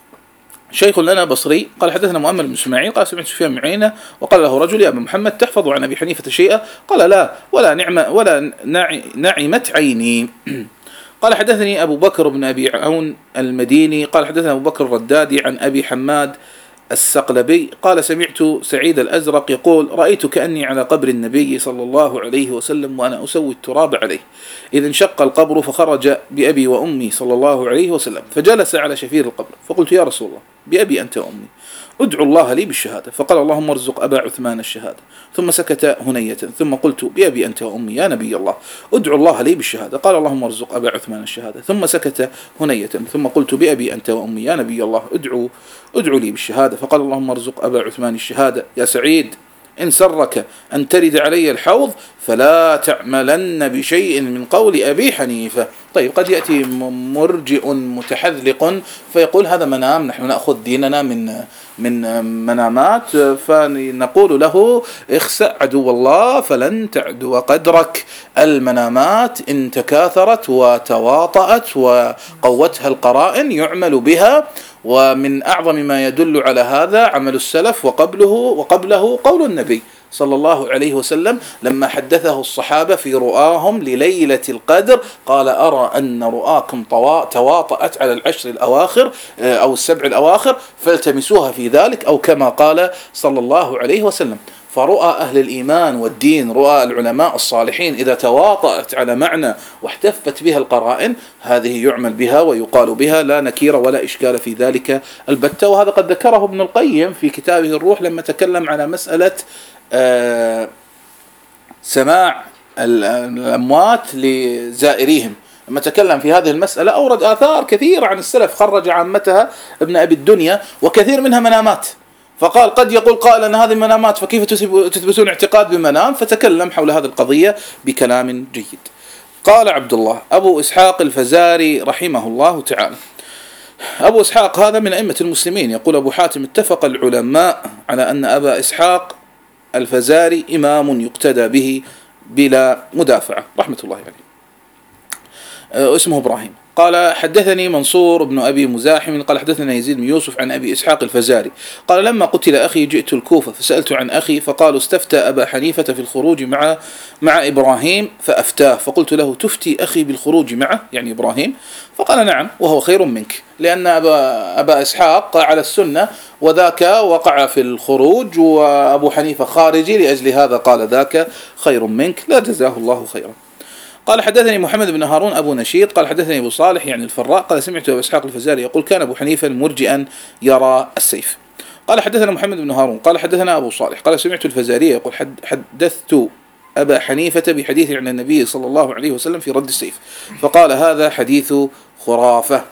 شيخ لنا بصري قال حدثنا مؤمل بن اسماعيل قال سمعت سفيان بن عيينة وقال له رجل: يا ابا محمد تحفظ عن ابي حنيفة شيئا؟ قال: لا، ولا نعمة ولا نعمت عيني. قال حدثني ابو بكر بن ابي عون المديني قال حدثنا ابو بكر الردادي عن ابي حماد السقلبي قال: سمعت سعيد الأزرق يقول: رأيت كأني على قبر النبي صلى الله عليه وسلم وأنا أسوي التراب عليه، إذ انشق القبر فخرج بأبي وأمي صلى الله عليه وسلم، فجلس على شفير القبر، فقلت: يا رسول الله، بأبي أنت وأمي، ادعو الله لي بالشهادة. فقال: اللهم ارزق أبا عثمان الشهادة. ثم سكت هنية، ثم قلت: بأبي أنت وأمي يا نبي الله، ادعو الله لي بالشهادة. قال: اللهم ارزق أبا عثمان الشهادة. ثم سكت هنية، ثم قلت: بأبي أنت وأمي يا نبي الله، ادعو ادعو لي بالشهادة. فقال: اللهم ارزق أبا عثمان الشهادة. يا سعيد، إن سرك أن ترد علي الحوض فلا تعملن بشيء من قول أبي حنيفة. طيب، قد يأتي مرجئ متحذلق فيقول هذا منام، نحن نأخذ ديننا من من منامات، فنقول له: اخسأ عدو الله فلن تعدو قدرك. المنامات إن تكاثرت وتواطأت وقوتها القرائن يعمل بها، ومن أعظم ما يدل على هذا عمل السلف وقبله وقبله قول النبي صلى الله عليه وسلم لما حدثه الصحابة في رؤاهم لليلة القدر، قال: أرى أن رؤاكم تواطأت على العشر الأواخر أو السبع الأواخر فالتمسوها في ذلك، أو كما قال صلى الله عليه وسلم. فرؤى أهل الإيمان والدين، رؤى العلماء الصالحين إذا تواطأت على معنى واحتفت بها القرائن، هذه يعمل بها ويقال بها، لا نكير ولا إشكال في ذلك البتة. وهذا قد ذكره ابن القيم في كتابه الروح لما تكلم على مسألة آه سماع الأموات لزائريهم، لما تكلم في هذه المسألة أورد آثار كثيرة عن السلف خرج عامتها ابن أبي الدنيا، وكثير منها منامات. فقال: قد يقول قائل أن هذه منامات، فكيف تثبتون اعتقاد بمنام؟ فتكلم حول هذه القضية بكلام جيد. قال عبد الله أبو إسحاق الفزاري رحمه الله تعالى. أبو إسحاق هذا من أئمة المسلمين. يقول أبو حاتم: اتفق العلماء على أن أبا إسحاق الفزاري إمام يقتدى به بلا مدافعة رحمة الله عليه. اسمه إبراهيم. قال: حدثني منصور بن أبي مزاحم قال حدثنا يزيد بن يوسف عن أبي إسحاق الفزاري قال: لما قتل أخي جئت الكوفة فسألت عن أخي، فقالوا: استفتى أبا حنيفة في الخروج مع مع إبراهيم فأفتاه، فقلت له: تفتي أخي بالخروج معه يعني إبراهيم؟ فقال: نعم، وهو خير منك، لأن أبا, أبا إسحاق على السنة وذاك وقع في الخروج، وأبو حنيفة خارجي، لأجل هذا قال ذاك خير منك، لا جزاه الله خيرا. قال: حدثني محمد بن هارون أبو نشيط قال حدثني أبو صالح يعني الفراء قال: سمعت أبو إسحاق الفزاري يقول: كان أبو حنيفة مرجئا يرى السيف. قال: حدثنا محمد بن هارون قال حدثنا أبو صالح قال: سمعت الفزاري يقول: حدثت أبا حنيفة بحديث عن النبي صلى الله عليه وسلم في رد السيف، فقال: هذا حديث خرافة.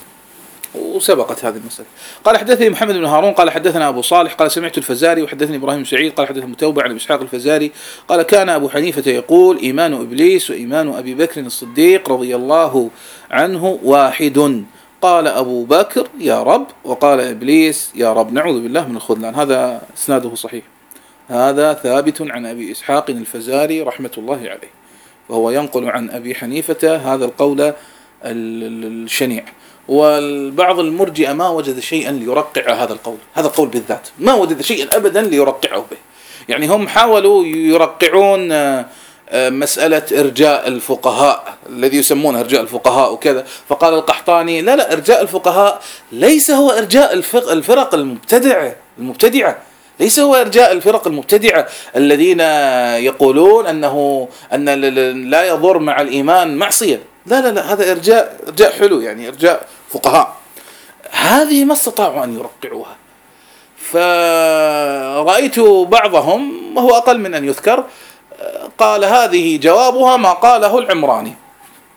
وسبقت هذه المسألة. قال: حدثني محمد بن هارون قال حدثنا أبو صالح قال: سمعت الفزاري وحدثني إبراهيم سعيد قال حدثنا متوبة عن أبي إسحاق الفزاري قال: كان أبو حنيفة يقول: إيمان إبليس وإيمان أبي بكر الصديق رضي الله عنه واحد. قال أبو بكر: يا رب، وقال إبليس: يا رب. نعوذ بالله من الخذلان. هذا إسناده صحيح، هذا ثابت عن أبي إسحاق الفزاري رحمة الله عليه، وهو ينقل عن أبي حنيفة هذا القول الشنيع. والبعض المرجئة ما وجد شيئا ليرقع هذا القول، هذا القول بالذات ما وجد شيئا أبدا ليرقعه به. يعني هم حاولوا يرقعون مسألة إرجاء الفقهاء الذي يسمونه إرجاء الفقهاء وكذا، فقال القحطاني: لا لا، إرجاء الفقهاء ليس هو إرجاء الفرق المبتدعة المبتدعة ليس هو إرجاء الفرق المبتدعة الذين يقولون أنه أن لا يضر مع الإيمان معصية. لا لا لا، هذا إرجاء إرجاء حلو، يعني إرجاء فقهاء. هذه ما استطاعوا أن يرقعوها. فرأيت بعضهم وهو أقل من أن يذكر قال: هذه جوابها ما قاله العمراني.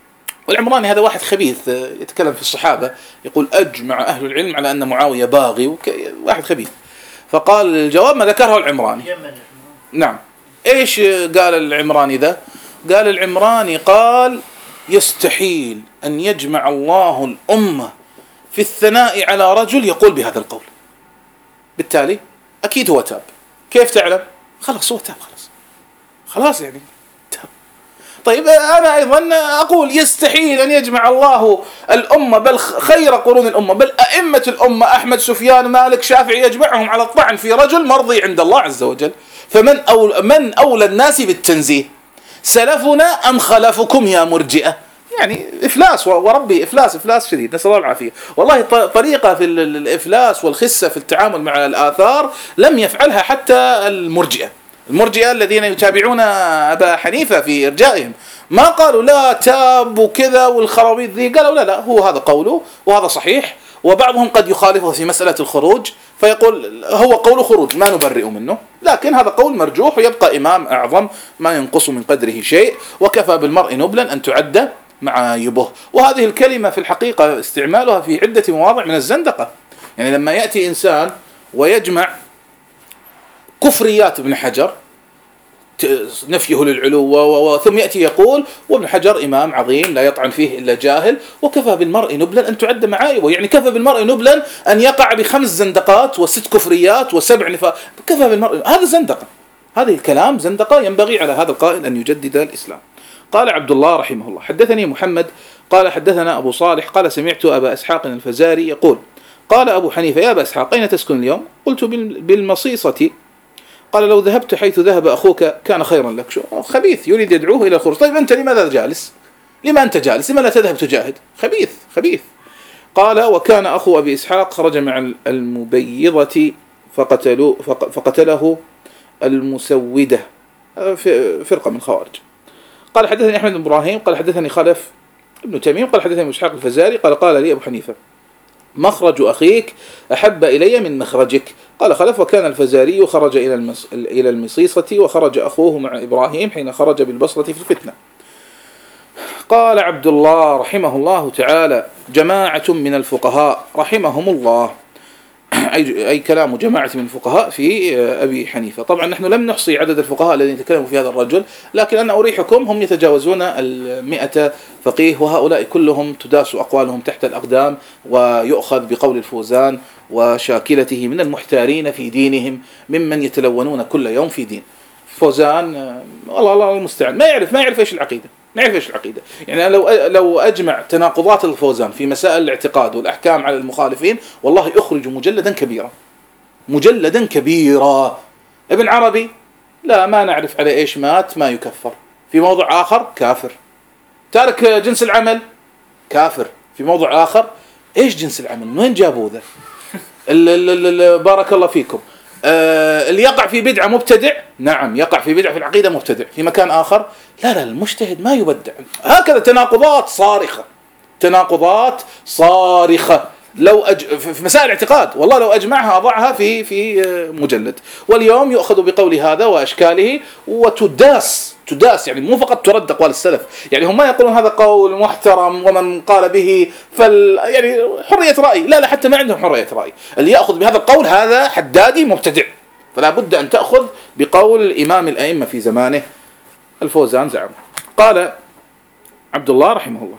والعمراني هذا واحد خبيث يتكلم في الصحابة، يقول أجمع أهل العلم على أن معاوية باغي، وك... واحد خبيث. فقال الجواب ما ذكره العمراني. نعم. إيش قال العمراني ذا؟ قال العمراني قال يستحيل أن يجمع الله الأمة في الثناء على رجل يقول بهذا القول، بالتالي أكيد هو تاب. كيف تعلم؟ خلاص هو تاب، خلاص خلاص يعني تاب. طيب أنا أيضا أقول يستحيل أن يجمع الله الأمة، بل خير قرون الأمة، بل أئمة الأمة أحمد سفيان مالك شافعي يجمعهم على الطعن في رجل مرضي عند الله عز وجل. فمن أول من أولى الناس بالتنزيه، سلفنا أم خلفكم يا مرجئة؟ يعني إفلاس وربي، إفلاس إفلاس شديد، نسأل الله العافية. والله طريقة في الإفلاس والخسة في التعامل مع الآثار لم يفعلها حتى المرجئة. المرجئة الذين يتابعون أبا حنيفة في إرجائهم ما قالوا لا تاب وكذا والخرابيط ذي، قالوا لا لا هو هذا قوله وهذا صحيح، وبعضهم قد يخالفه في مسألة الخروج فيقول هو قول خروج ما نبرئ منه، لكن هذا قول مرجوح ويبقى إمام أعظم ما ينقص من قدره شيء، وكفى بالمرء نبلا أن تعد معايبه. وهذه الكلمة في الحقيقة استعمالها في عدة مواضع من الزندقة. يعني لما يأتي إنسان ويجمع كفريات ابن حجر نفيه للعلو ثم يأتي يقول وابن حجر إمام عظيم لا يطعن فيه إلا جاهل، وكفى بالمرء نبلا أن تعد معايبه. يعني كفى بالمرء نبلا أن يقع بخمس زندقات وست كفريات وسبع نفاق، كفى بالمرء، هذا زندقة، هذا الكلام زندقة، ينبغي على هذا القائل أن يجدد الإسلام. قال عبد الله رحمه الله حدثني محمد قال حدثنا أبو صالح قال سمعت أبا إسحاق الفزاري يقول قال أبو حنيفة يا أبا إسحاق أين تسكن اليوم؟ قلت بالمصيصة. قال لو ذهبت حيث ذهب أخوك كان خيرا لك. شو خبيث يريد يدعوه إلى الخروج. طيب أنت لماذا جالس؟ لما أنت جالس؟ لما لا تذهب تجاهد؟ خبيث خبيث. قال وكان أخو أبي إسحاق خرج مع المبيضة فقتلوا فقتله المسودة، فرقة من خوارج. قال حدثني أحمد بن إبراهيم قال حدثني خلف ابن تميم قال حدثني إسحاق الفزاري قال قال لي أبو حنيفة مخرج أخيك أحب إلي من مخرجك. قال خلف وكان الفزاري خرج إلى المص... إلى المصيصة وخرج أخوه مع إبراهيم حين خرج بالبصرة في الفتنة. قال عبد الله رحمه الله تعالى جماعة من الفقهاء رحمهم الله، أي, أي كلام جماعة من الفقهاء في أبي حنيفة. طبعا نحن لم نحصي عدد الفقهاء الذين تكلموا في هذا الرجل، لكن أنا أريحكم هم يتجاوزون المئة فقيه، وهؤلاء كلهم تداس أقوالهم تحت الأقدام ويؤخذ بقول الفوزان وشاكلته من المحتارين في دينهم ممن يتلونون كل يوم في دين. فوزان والله الله المستعان ما يعرف ما يعرف إيش العقيدة، ما يعرف إيش العقيدة. يعني لو لو أجمع تناقضات الفوزان في مسائل الاعتقاد والأحكام على المخالفين والله يخرج مجلدا كبيرا مجلدا كبيرا. ابن عربي لا ما نعرف على إيش مات ما يكفر، في موضوع آخر كافر. تارك جنس العمل كافر، في موضوع آخر إيش جنس العمل من وين جابوه ذا؟ بارك الله فيكم. آه اللي يقع في بدعة مبتدع، نعم يقع في بدعة في العقيدة مبتدع. في مكان آخر لا لا المجتهد ما يبدع. هكذا تناقضات صارخة، تناقضات صارخة. لو أج... في مسائل الاعتقاد والله لو أجمعها أضعها في في مجلد. واليوم يؤخذ بقول هذا وأشكاله وتداس تداس يعني مو فقط ترد أقوال السلف. يعني هم ما يقولون هذا قول محترم ومن قال به فال يعني حرية رأي، لا لا حتى ما عندهم حرية رأي. اللي يأخذ بهذا القول هذا حدادي مبتدع، فلا بد أن تأخذ بقول إمام الأئمة في زمانه. الفوزان زعم. قال عبد الله رحمه الله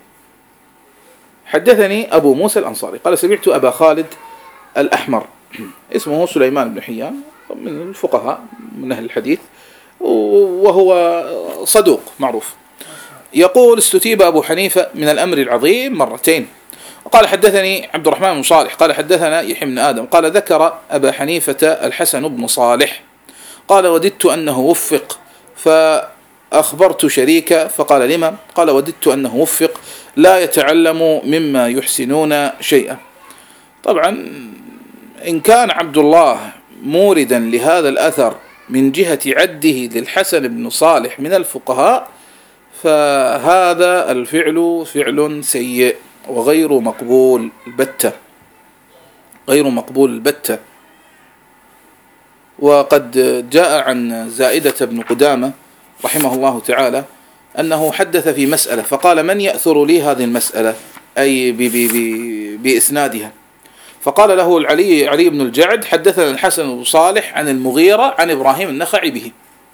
حدثني أبو موسى الأنصاري قال سمعت أبا خالد الأحمر اسمه سليمان بن حيان من الفقهاء من أهل الحديث وهو صدوق معروف، يقول استتيب أبو حنيفة من الأمر العظيم مرتين. قال حدثني عبد الرحمن بن صالح قال حدثنا يحيى بن آدم قال ذكر أبا حنيفة الحسن بن صالح قال وددت أنه وفق فأخبرت شريكا فقال لما؟ قال وددت أنه وفق لا يتعلم مما يحسنون شيئا. طبعا إن كان عبد الله موردا لهذا الأثر من جهة عده للحسن بن صالح من الفقهاء فهذا الفعل فعل سيء وغير مقبول البتة، غير مقبول البتة. وقد جاء عن زائدة بن قدامة رحمه الله تعالى أنه حدث في مسألة فقال من يأثر لي هذه المسألة أي بإسنادها، فقال له العلي علي بن الجعد حدثنا الحسن بن صالح عن المغيرة عن إبراهيم النخعي به.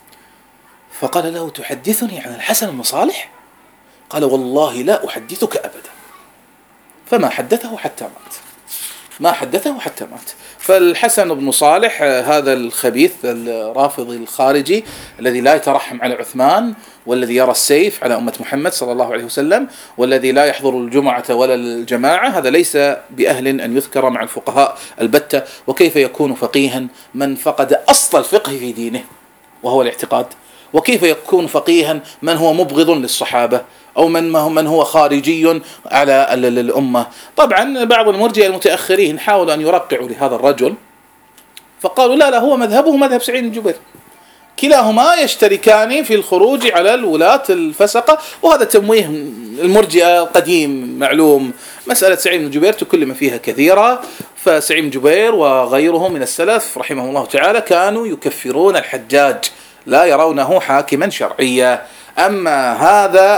فقال له تحدثني عن الحسن بن صالح؟ قال والله لا أحدثك أبدا. فما حدثه حتى مات، ما حدثه حتى مات. فالحسن بن صالح هذا الخبيث الرافضي الخارجي الذي لا يترحم على عثمان، والذي يرى السيف على أمة محمد صلى الله عليه وسلم، والذي لا يحضر الجمعة ولا الجماعة، هذا ليس بأهل أن يذكر مع الفقهاء البتة. وكيف يكون فقيها من فقد أصل الفقه في دينه وهو الاعتقاد؟ وكيف يكون فقيها من هو مبغض للصحابة أو من من هو خارجي على الأمة؟ طبعا بعض المرجئة المتأخرين حاولوا أن يرقعوا لهذا الرجل، فقالوا لا لا هو مذهبه مذهب سعيد بن جبير، كلاهما يشتركان في الخروج على الولاة الفسقة. وهذا تمويه المرجئة قديم معلوم. مسألة سعيد بن جبير تكلم فيها كثيرا، فسعيد بن جبير وغيره من السلف رحمه الله تعالى كانوا يكفرون الحجاج، لا يرونه حاكما شرعيا. أما هذا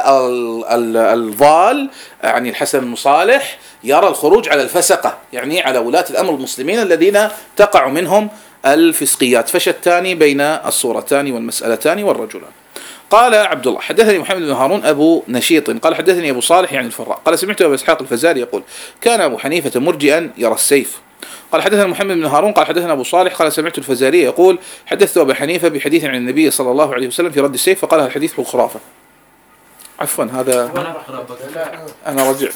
الضال يعني الحسن بن صالح يرى الخروج على الفسقة، يعني على ولاة الأمر المسلمين الذين تقع منهم الفسقيات. فشتان بين الصورتان والمسألتان والرجلان. قال عبد الله حدثني محمد بن هارون أبو نشيط قال حدثني أبو صالح يعني الفراء قال سمعت أبو إسحاق الفزاري يقول كان أبو حنيفة مرجئا يرى السيف. قال حدثنا محمد بن هارون قال حدثنا أبو صالح قال سمعت الفزاري يقول حدثت أبو حنيفة بحديث عن النبي صلى الله عليه وسلم في رد السيف فقال الحديث هو خرافة. عفوا هذا أنا رجعت.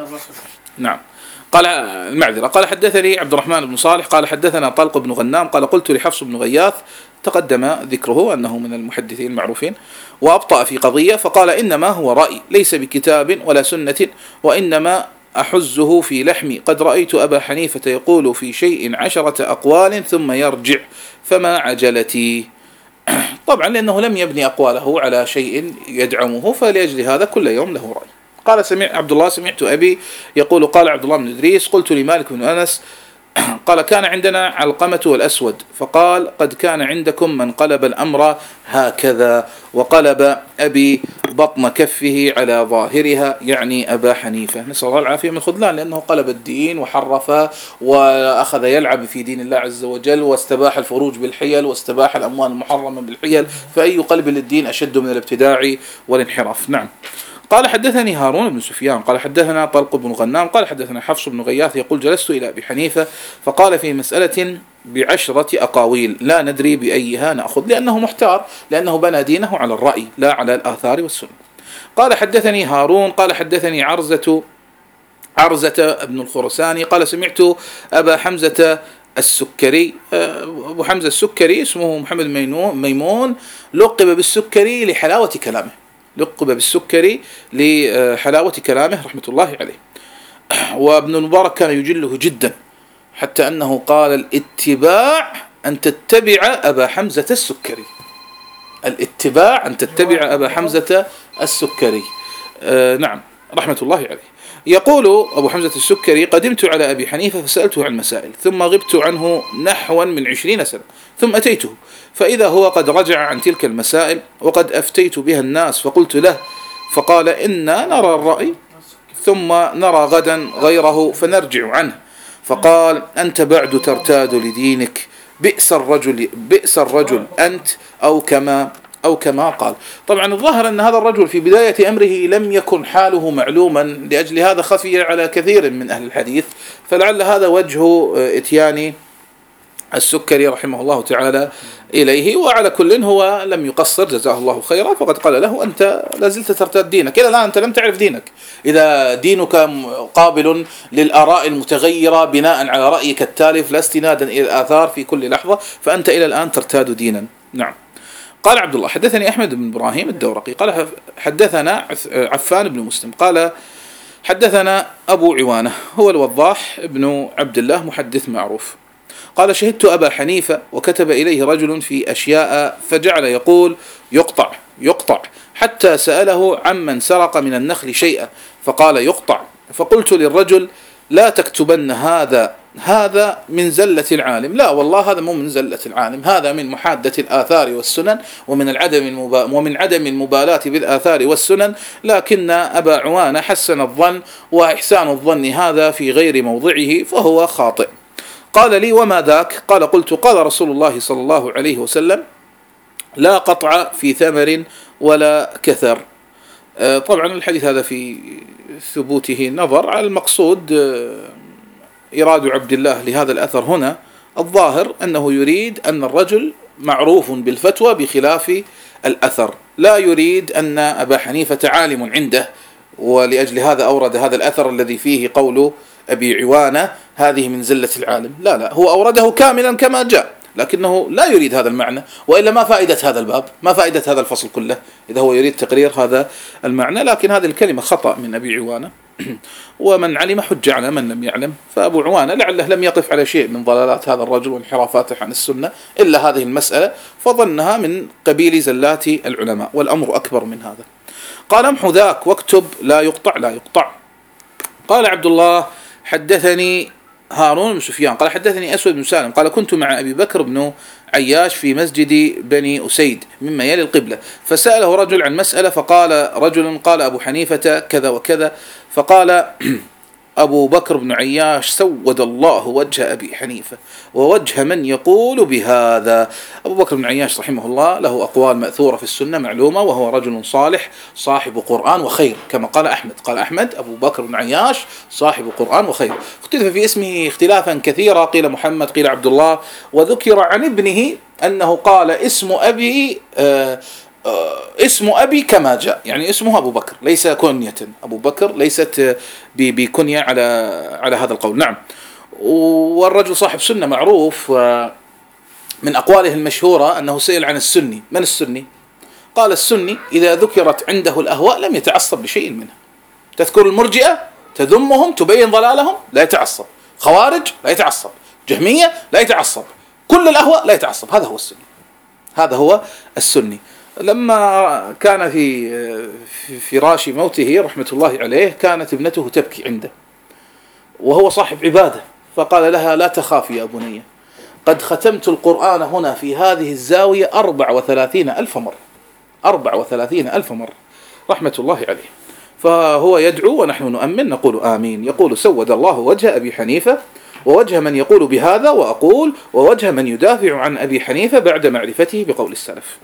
نعم. قال المعذرة. قال حدثني عبد الرحمن بن صالح قال حدثنا طلق بن غنام قال قلت لحفص بن غياث تقدم ذكره أنه من المحدثين المعروفين وأبطأ في قضية فقال إنما هو رأي ليس بكتاب ولا سنة وإنما أحزه في لحمي قد رأيت أبا حنيفة يقول في شيء عشرة أقوال ثم يرجع فما عجلتي. طبعا لأنه لم يبني أقواله على شيء يدعمه فلأجل هذا كل يوم له رأي. قال سمع عبد الله سمعت أبي يقول قال عبد الله بن إدريس قلت لمالك بن أنس قال كان عندنا علقمة والأسود فقال قد كان عندكم من قلب الأمر هكذا وقلب أبي بطن كفه على ظاهرها يعني أبا حنيفة نسأل الله العافية من الخذلان لأنه قلب الدين وحرف وأخذ يلعب في دين الله عز وجل واستباح الفروج بالحيل واستباح الأموال المحرمة بالحيل فأي قلب للدين أشد من الابتداع والانحراف. نعم. قال حدثني هارون بن سفيان قال حدثنا طلق بن غنام قال حدثنا حفص بن غياث يقول جلست إلى أبي حنيفة فقال في مسألة بعشرة أقاويل لا ندري بأيها نأخذ لأنه محتار لأنه بنى دينه على الرأي لا على الآثار والسنة. قال حدثني هارون قال حدثني عرزة عرزة بن الخرساني قال سمعت أبا حمزة السكري أبو حمزة السكري اسمه محمد ميمون لقب بالسكري لحلاوة كلامه لقب بالسكري لحلاوة كلامه رحمة الله عليه. وابن المبارك كان يجله جدا حتى أنه قال الاتباع أن تتبع أبا حمزة السكري الاتباع أن تتبع أبا حمزة السكري آه نعم رحمة الله عليه. يقول أبو حمزة السكري قدمت على أبي حنيفة فسألته عن مسائل ثم غبت عنه نحوا من عشرين سنة ثم أتيته فإذا هو قد رجع عن تلك المسائل وقد أفتيت بها الناس فقلت له فقال إنا نرى الرأي ثم نرى غدا غيره فنرجع عنه فقال أنت بعد ترتاد لدينك بئس الرجل بئس الرجل أنت أو كما أو كما قال. طبعا الظاهر أن هذا الرجل في بداية أمره لم يكن حاله معلوما لأجل هذا خفي على كثير من أهل الحديث فلعل هذا وجه إتيان السكري رحمه الله تعالى إليه. وعلى كل هو لم يقصر جزاه الله خيرا فقد قال له أنت لازلت ترتاد دينك إلى الآن أنت لم تعرف دينك. إذا دينك قابل للآراء المتغيرة بناء على رأيك التالف لا استنادا إلى الآثار في كل لحظة فأنت إلى الآن ترتاد دينا. نعم. قال عبد الله حدثني أحمد بن إبراهيم الدورقي قال حدثنا عفان بن مسلم قال حدثنا أبو عوانة هو الوضاح بن عبد الله محدث معروف قال شهدت أبا حنيفة وكتب إليه رجل في أشياء فجعل يقول يقطع يقطع حتى سأله عمن سرق من النخل شيئا فقال يقطع فقلت للرجل لا تكتبن هذا هذا من زلة العالم. لا والله، هذا مو من زلة العالم، هذا من محادة الآثار والسنن ومن العدم المبا... ومن عدم المبالاة بالآثار والسنن. لكن أبا عوانة حسن الظن، وإحسان الظن هذا في غير موضعه فهو خاطئ. قال لي: وما ذاك؟ قال: قلت: قال رسول الله صلى الله عليه وسلم: لا قطع في ثمر ولا كثر. طبعا الحديث هذا في ثبوته نظر. على المقصود إراد عبد الله لهذا الأثر هنا الظاهر أنه يريد أن الرجل معروف بالفتوى بخلاف الأثر، لا يريد أن أبا حنيفة عالم عنده، ولأجل هذا أورد هذا الأثر الذي فيه قول أبي عوانة هذه من زلة العالم. لا لا، هو أورده كاملا كما جاء، لكنه لا يريد هذا المعنى، وإلا ما فائدة هذا الباب، ما فائدة هذا الفصل كله إذا هو يريد تقرير هذا المعنى. لكن هذه الكلمة خطأ من أبي عوانة، ومن علم حج على من لم يعلم. فأبو عوانة لعله لم يقف على شيء من ضلالات هذا الرجل وانحرافاته عن السنة إلا هذه المسألة، فظنها من قبيل زلات العلماء، والأمر أكبر من هذا. قال: امحو ذاك واكتب لا يقطع لا يقطع. قال عبد الله: حدثني هارون بن سفيان قال: حدثني أسود بن سالم قال: كنت مع أبي بكر بن عياش في مسجد بني أسيد مما يلي القبلة، فسأله رجل عن مسألة، فقال رجل: قال أبو حنيفة كذا وكذا. فقال أبو بكر بن عياش: سود الله وجه أبي حنيفة ووجه من يقول بهذا. أبو بكر بن عياش رحمه الله له أقوال مأثورة في السنة معلومة، وهو رجل صالح صاحب قرآن وخير، كما قال أحمد. قال أحمد: أبو بكر بن عياش صاحب قرآن وخير. اختلف في اسمه اختلافا كثيرا، قيل محمد قيل عبد الله، وذكر عن ابنه أنه قال: اسم أبي آه اسم أبي كما جاء، يعني اسمه أبو بكر ليس كنية، أبو بكر ليست بكنية على على هذا القول. نعم. والرجل صاحب سنة معروف، من أقواله المشهورة أنه سئل عن السني: من السني؟ قال: السني إذا ذكرت عنده الأهواء لم يتعصب بشيء منها. تذكر المرجئة تذمهم تبين ضلالهم لا يتعصب، خوارج لا يتعصب، جهمية لا يتعصب، كل الأهواء لا يتعصب. هذا هو السني، هذا هو السني. لما كان في فراش موته رحمة الله عليه كانت ابنته تبكي عنده وهو صاحب عبادة، فقال لها: لا تخافي يا بنية، قد ختمت القرآن هنا في هذه الزاوية أربع وثلاثين ألف مرة، أربع وثلاثين ألف مرة رحمة الله عليه. فهو يدعو ونحن نؤمن نقول آمين. يقول: سود الله وجه أبي حنيفة ووجه من يقول بهذا، وأقول: ووجه من يدافع عن أبي حنيفة بعد معرفته بقول السلف.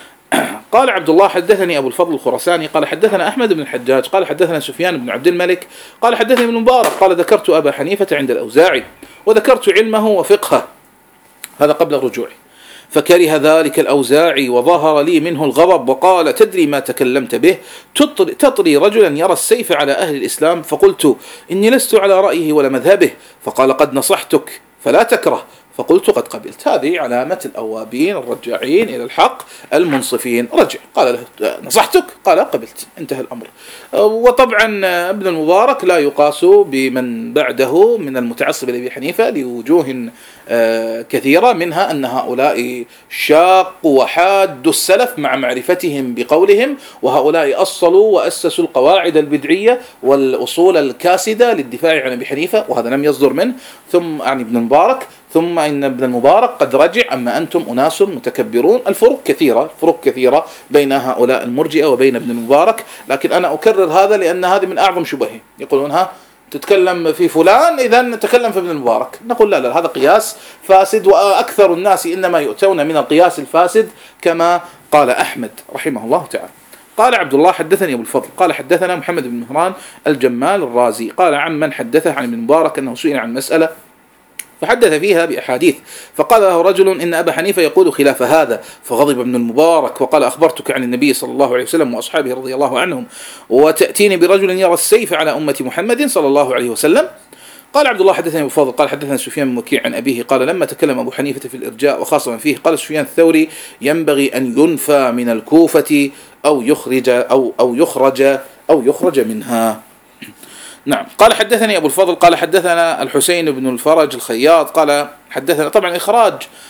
قال عبد الله: حدثني أبو الفضل الخراساني قال: حدثنا أحمد بن الحجاج قال: حدثنا سفيان بن عبد الملك قال: حدثني ابن مبارك قال: ذكرت أبا حنيفة عند الأوزاعي وذكرت علمه وفقهه، هذا قبل الرجوع، فكره ذلك الأوزاعي وظهر لي منه الغضب، وقال: تدري ما تكلمت به؟ تطري رجلا يرى السيف على أهل الإسلام. فقلت: إني لست على رأيه ولا مذهبه. فقال: قد نصحتك فلا تكره. فقلت: قد قبلت. هذه علامة الأوابين الرجاعين إلى الحق المنصفين. رجع قال له: نصحتك؟ قال: قبلت. انتهى الأمر. وطبعا ابن المبارك لا يقاس بمن بعده من المتعصب لأبي حنيفة لوجوه كثيرة، منها أن هؤلاء شاقوا وحادوا السلف مع معرفتهم بقولهم، وهؤلاء أصلوا وأسسوا القواعد البدعية والأصول الكاسدة للدفاع عن أبي حنيفة، وهذا لم يصدر منه ثم عن ابن المبارك، ثم إن ابن المبارك قد رجع. أما أنتم أناس متكبرون. الفروق كثيرة، فروق كثيرة بين هؤلاء المرجئة وبين ابن المبارك، لكن أنا أكرر هذا لأن هذه من أعظم شبهه. يقولون: ها تتكلم في فلان إذا نتكلم في ابن المبارك. نقول: لا لا، هذا قياس فاسد، وأكثر الناس إنما يؤتون من القياس الفاسد كما قال أحمد رحمه الله تعالى. قال عبد الله: حدثني أبو الفضل قال: حدثنا محمد بن مهران الجمال الرازي قال عن من حدثه عن ابن المبارك أنه سئل عن مسألة فحدث فيها بأحاديث، فقال له رجل: إن أبا حنيفة يقول خلاف هذا. فغضب ابن المبارك وقال: أخبرتك عن النبي صلى الله عليه وسلم وأصحابه رضي الله عنهم، وتأتيني برجل يرى السيف على أمة محمد صلى الله عليه وسلم. قال عبد الله: حدثني أبو الفضل قال: حدثنا سفيان بن وكيع عن أبيه قال: لما تكلم أبو حنيفة في الإرجاء وخاصة فيه، قال سفيان الثوري: ينبغي أن ينفى من الكوفة أو يخرج أو أو يخرج أو يخرج منها. نعم. قال: حدثني أبو الفضل قال: حدثنا الحسين بن الفرج الخياط قال: حدثنا. طبعا إخراج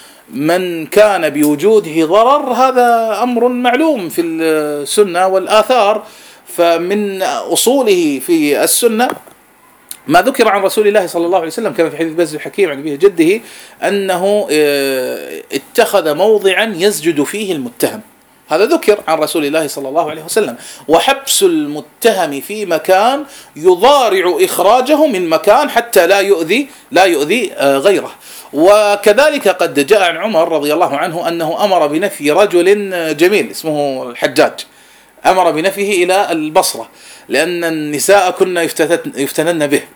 من كان بوجوده ضرر هذا أمر معلوم في السنة والآثار، فمن أصوله في السنة ما ذكر عن رسول الله صلى الله عليه وسلم كما في حديث بز الحكيم عن أبيه جده أنه اتخذ موضعا يسجد فيه المتهم، هذا ذكر عن رسول الله صلى الله عليه وسلم. وحبس المتهم في مكان يضارع إخراجه من مكان حتى لا يؤذي لا يؤذي غيره. وكذلك قد جاء عن عمر رضي الله عنه أنه أمر بنفي رجل جميل اسمه الحجاج، أمر بنفيه إلى البصرة لأن النساء كنا يفتنن به،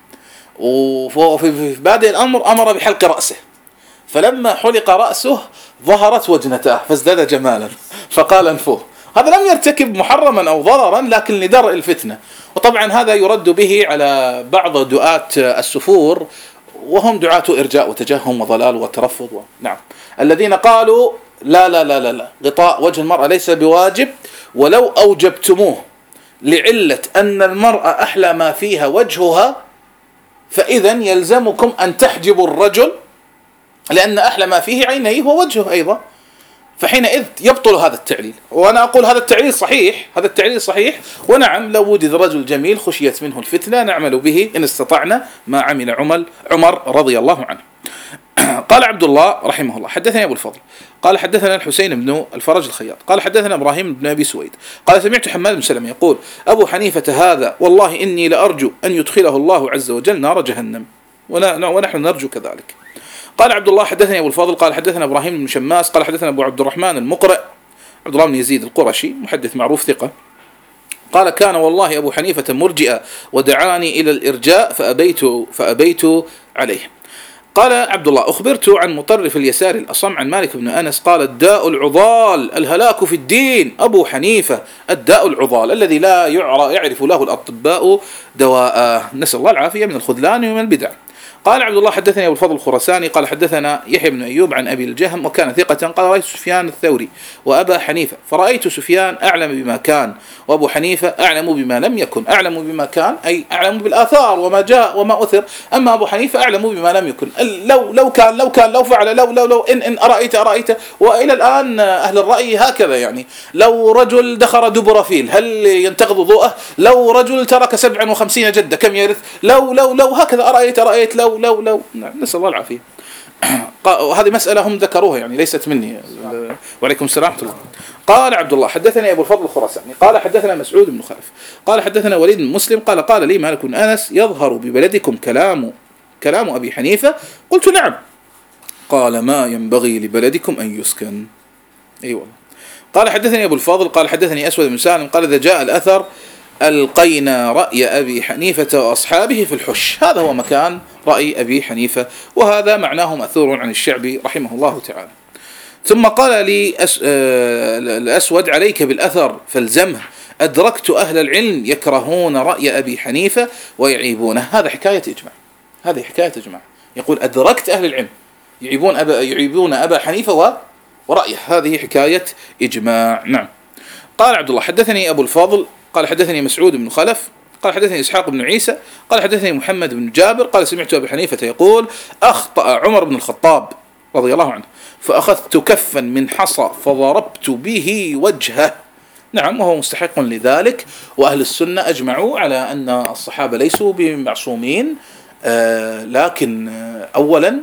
وفي بادئ الأمر أمر بحلق رأسه، فلما حلق رأسه ظهرت وجنتاه فازداد جمالا فقال انفوه. هذا لم يرتكب محرما أو ضررا لكن لدرء الفتنة. وطبعا هذا يرد به على بعض دعاة السفور وهم دعاة إرجاء وتجهم وضلال وترفض و... نعم، الذين قالوا لا لا لا لا لا غطاء وجه المرأة ليس بواجب، ولو أوجبتموه لعلة أن المرأة أحلى ما فيها وجهها فإذا يلزمكم أن تحجبوا الرجل لأن أحلى ما فيه عينيه ووجهه أيضا، فحينئذ يبطل هذا التعليل. وأنا أقول هذا التعليل صحيح، هذا التعليل صحيح، ونعم لو وجد رجل جميل خشيت منه الفتنة نعمل به إن استطعنا ما عمل عمر عمر رضي الله عنه. قال عبد الله رحمه الله حدثنا أبو الفضل قال حدثنا الحسين بن الفرج الخياط قال حدثنا إبراهيم بن أبي سويد قال سمعت حماد بن سلمة يقول أبو حنيفة هذا والله إني لأرجو أن يدخله الله عز وجل نار جهنم ونحن نرجو كذلك. قال عبد الله حدثني أبو الفضل قال حدثنا إبراهيم بن شماس قال حدثنا أبو عبد الرحمن المقرئ عبد الله بن يزيد القرشي محدث معروف ثقة قال كان والله أبو حنيفة مرجئا ودعاني إلى الإرجاء فأبيت فأبيت عليه. قال عبد الله أخبرت عن مطرف اليسار الأصم عن مالك بن أنس قال الداء العضال الهلاك في الدين أبو حنيفة، الداء العضال الذي لا يعرف له الأطباء دواء، نسأل الله العافية من الخذلان ومن البدع. قال عبد الله حدثني أبو الفضل الخرساني قال حدثنا يحيى بن أيوب عن أبي الجهم وكان ثقة قال رأيت سفيان الثوري وأبا حنيفة فرأيت سفيان أعلم بما كان وأبو حنيفة أعلم بما لم يكن. أعلم بما كان أي أعلم بالآثار وما جاء وما أثر، أما أبو حنيفة أعلم بما لم يكن. لو لو كان لو كان لو فعل لو لو لو إن إن أرأيت أرأيت. وإلى الآن أهل الرأي هكذا، يعني لو رجل دخر دبر فيل هل ينتقض وضوءه؟ لو رجل ترك سبعا وخمسين جدة كم يرث؟ لو لو لو هكذا أرأيت أرأيت لو لو لو نعم نسأل الله العافية. وهذه مسألة هم ذكروها يعني ليست مني. وعليكم السلام ورحمة الله. قال عبد الله حدثني أبو الفضل الخراساني قال حدثنا مسعود بن خلف قال حدثنا وليد بن مسلم قال قال لي مالك بن أنس يظهر ببلدكم كلام كلام أبي حنيفة؟ قلت نعم. قال ما ينبغي لبلدكم أن يسكن. أي والله. قال حدثني أبو الفضل قال حدثني أسود بن سالم قال إذا جاء الأثر ألقينا رأي أبي حنيفة وأصحابه في الحش، هذا هو مكان رأي أبي حنيفة، وهذا معناه مأثور عن الشعبي رحمه الله تعالى. ثم قال لي أس... آه... الأسود عليك بالأثر فالزمه، أدركت أهل العلم يكرهون رأي أبي حنيفة ويعيبونه. هذا حكاية إجماع، هذه حكاية إجماع. يقول أدركت أهل العلم يعيبون أبا, يعيبون أبا حنيفة و... ورأيه، هذه حكاية إجماع. نعم. قال عبد الله حدثني أبو الفضل قال حدثني مسعود بن خلف قال حدثني إسحاق بن عيسى قال حدثني محمد بن جابر قال سمعت أبي حنيفة يقول أخطأ عمر بن الخطاب رضي الله عنه فأخذت كفا من حصى فضربت به وجهه. نعم، وهو مستحق لذلك. وأهل السنة أجمعوا على أن الصحابة ليسوا بمعصومين، آه لكن آه أولا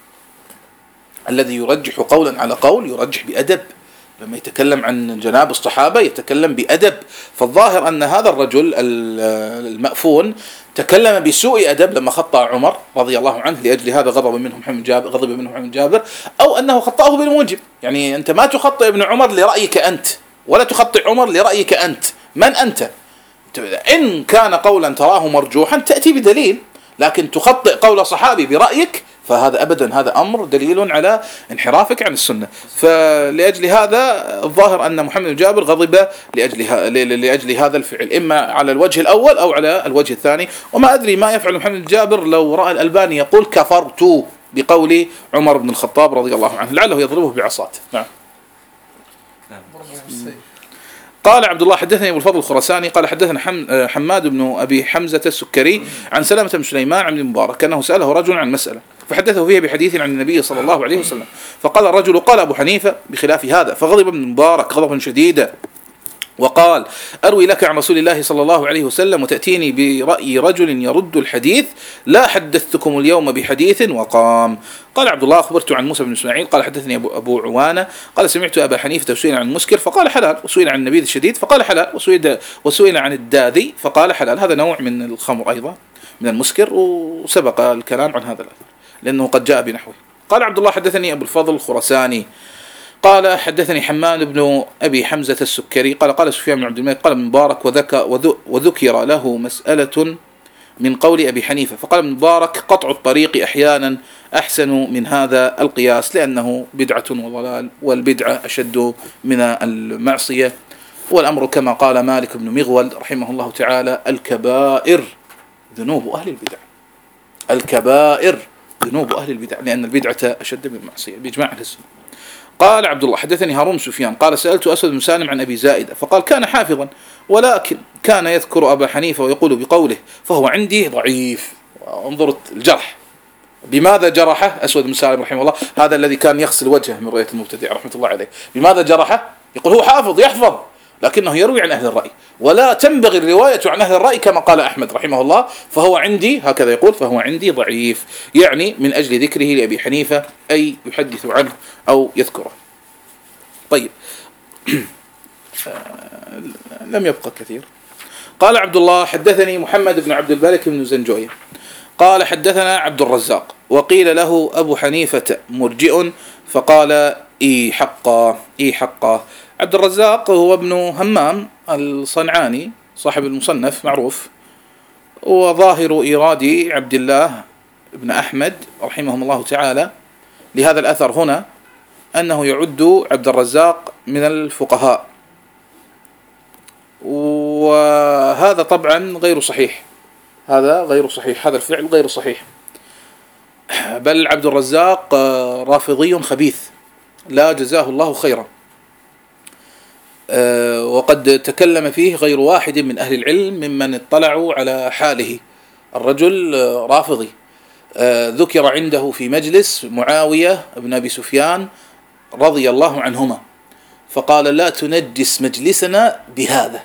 الذي يرجح قولا على قول يرجح بأدب، لما يتكلم عن جناب الصحابة يتكلم بأدب. فالظاهر أن هذا الرجل المأفون تكلم بسوء أدب لما خطأ عمر رضي الله عنه، لأجل هذا غضب منه محمد جابر غضب منه محمد جابر، أو أنه خطأه بالموجب. يعني أنت ما تخطئ ابن عمر لرأيك أنت، ولا تخطئ عمر لرأيك أنت. من أنت؟ إن كان قولا تراه مرجوحا تأتي بدليل، لكن تخطئ قول صحابي برأيك فهذا أبدا هذا أمر دليل على انحرافك عن السنة. فلأجل هذا الظاهر أن محمد جابر غضب لأجل, لأجل هذا الفعل، إما على الوجه الأول أو على الوجه الثاني. وما أدري ما يفعل محمد جابر لو رأى الألباني يقول كفرت بقول عمر بن الخطاب رضي الله عنه، لعله يضربه بعصات. نعم. قال عبد الله حدثني أبو الفضل الخرساني قال حدثنا حم حماد بن أبي حمزة السكري عن سلامة بن سليمان عن المبارك أنه سأله رجل عن مسألة فحدثه فيها بحديث عن النبي صلى الله عليه وسلم، فقال الرجل قال أبو حنيفة بخلاف هذا، فغضب ابن المبارك غضبا شديدا وقال: أروي لك عن رسول الله صلى الله عليه وسلم وتأتيني برأي رجل يرد الحديث، لا حدثتكم اليوم بحديث. وقام. قال عبد الله: أخبرت عن موسى بن إسماعيل قال حدثني أبو عوانة قال سمعت أبا حنيفة وسئل عن المسكر فقال حلال، وسئل عن النبيذ الشديد فقال حلال، وسئل, وسئل عن الداذي فقال حلال. هذا نوع من الخمر أيضا من المسكر، وسبق الكلام عن هذا الأثر لأنه قد جاء بنحوه. قال عبد الله: حدثني أبو الفضل الخرساني قال حدثني حماد بن أبي حمزة السكري قال قال سفيان بن عبد الملك قال ابن مبارك وذك وذكر له مسألة من قول أبي حنيفة فقال ابن مبارك: قطع الطريق أحيانا أحسن من هذا القياس لأنه بدعة وضلال، والبدعة أشد من المعصية، والأمر كما قال مالك بن مغول رحمه الله تعالى: الكبائر ذنوب أهل البدع. الكبائر ذنوب أهل البدع، لأن البدعة أشد من المعصية بإجماع أهل السنة. قال عبد الله: حدثني هارون سفيان قال سألت أسود بن سالم عن أبي زائدة فقال: كان حافظا ولكن كان يذكر أبا حنيفة ويقول بقوله فهو عندي ضعيف. انظروا الجرح، بماذا جرحه أسود بن سالم رحمه الله؟ هذا الذي كان يغسل وجهه من رؤية المبتدع رحمة الله عليه. بماذا جرحه؟ يقول هو حافظ يحفظ لكنه يروي عن أهل الرأي، ولا تنبغي الرواية عن أهل الرأي كما قال أحمد رحمه الله، فهو عندي هكذا يقول فهو عندي ضعيف، يعني من أجل ذكره لأبي حنيفة أي يحدث عنه أو يذكره. طيب لم يبقى كثير. قال عبد الله: حدثني محمد بن عبد الملك بن زنجوية قال حدثنا عبد الرزاق وقيل له أبو حنيفة مرجئ فقال: إي حقا إي حقا. عبد الرزاق هو ابن همام الصنعاني صاحب المصنف معروف، وظاهر إيراد عبد الله بن أحمد رحمهم الله تعالى لهذا الأثر هنا أنه يعد عبد الرزاق من الفقهاء، وهذا طبعا غير صحيح، هذا غير صحيح، هذا الفعل غير صحيح، بل عبد الرزاق رافضي خبيث لا جزاه الله خيرا، وقد تكلم فيه غير واحد من أهل العلم ممن اطلعوا على حاله. الرجل رافضي، ذكر عنده في مجلس معاوية بن أبي سفيان رضي الله عنهما فقال: لا تنجس مجلسنا بهذا،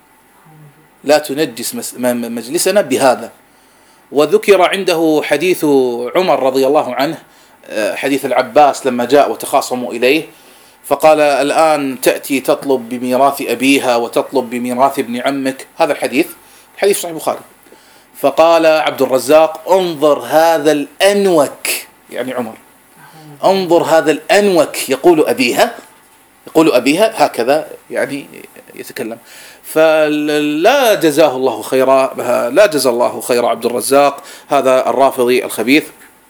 لا تنجس مجلسنا بهذا. وذكر عنده حديث عمر رضي الله عنه، حديث العباس لما جاء وتخاصموا إليه فقال: الآن تأتي تطلب بميراث أبيها وتطلب بميراث ابن عمك، هذا الحديث حديث صحيح البخاري. فقال عبد الرزاق: انظر هذا الأنوك، يعني عمر، انظر هذا الأنوك يقول أبيها، يقول أبيها هكذا يعني يتكلم. فلا جزاه الله خيرا، لا جزا الله خير عبد الرزاق هذا الرافضي الخبيث.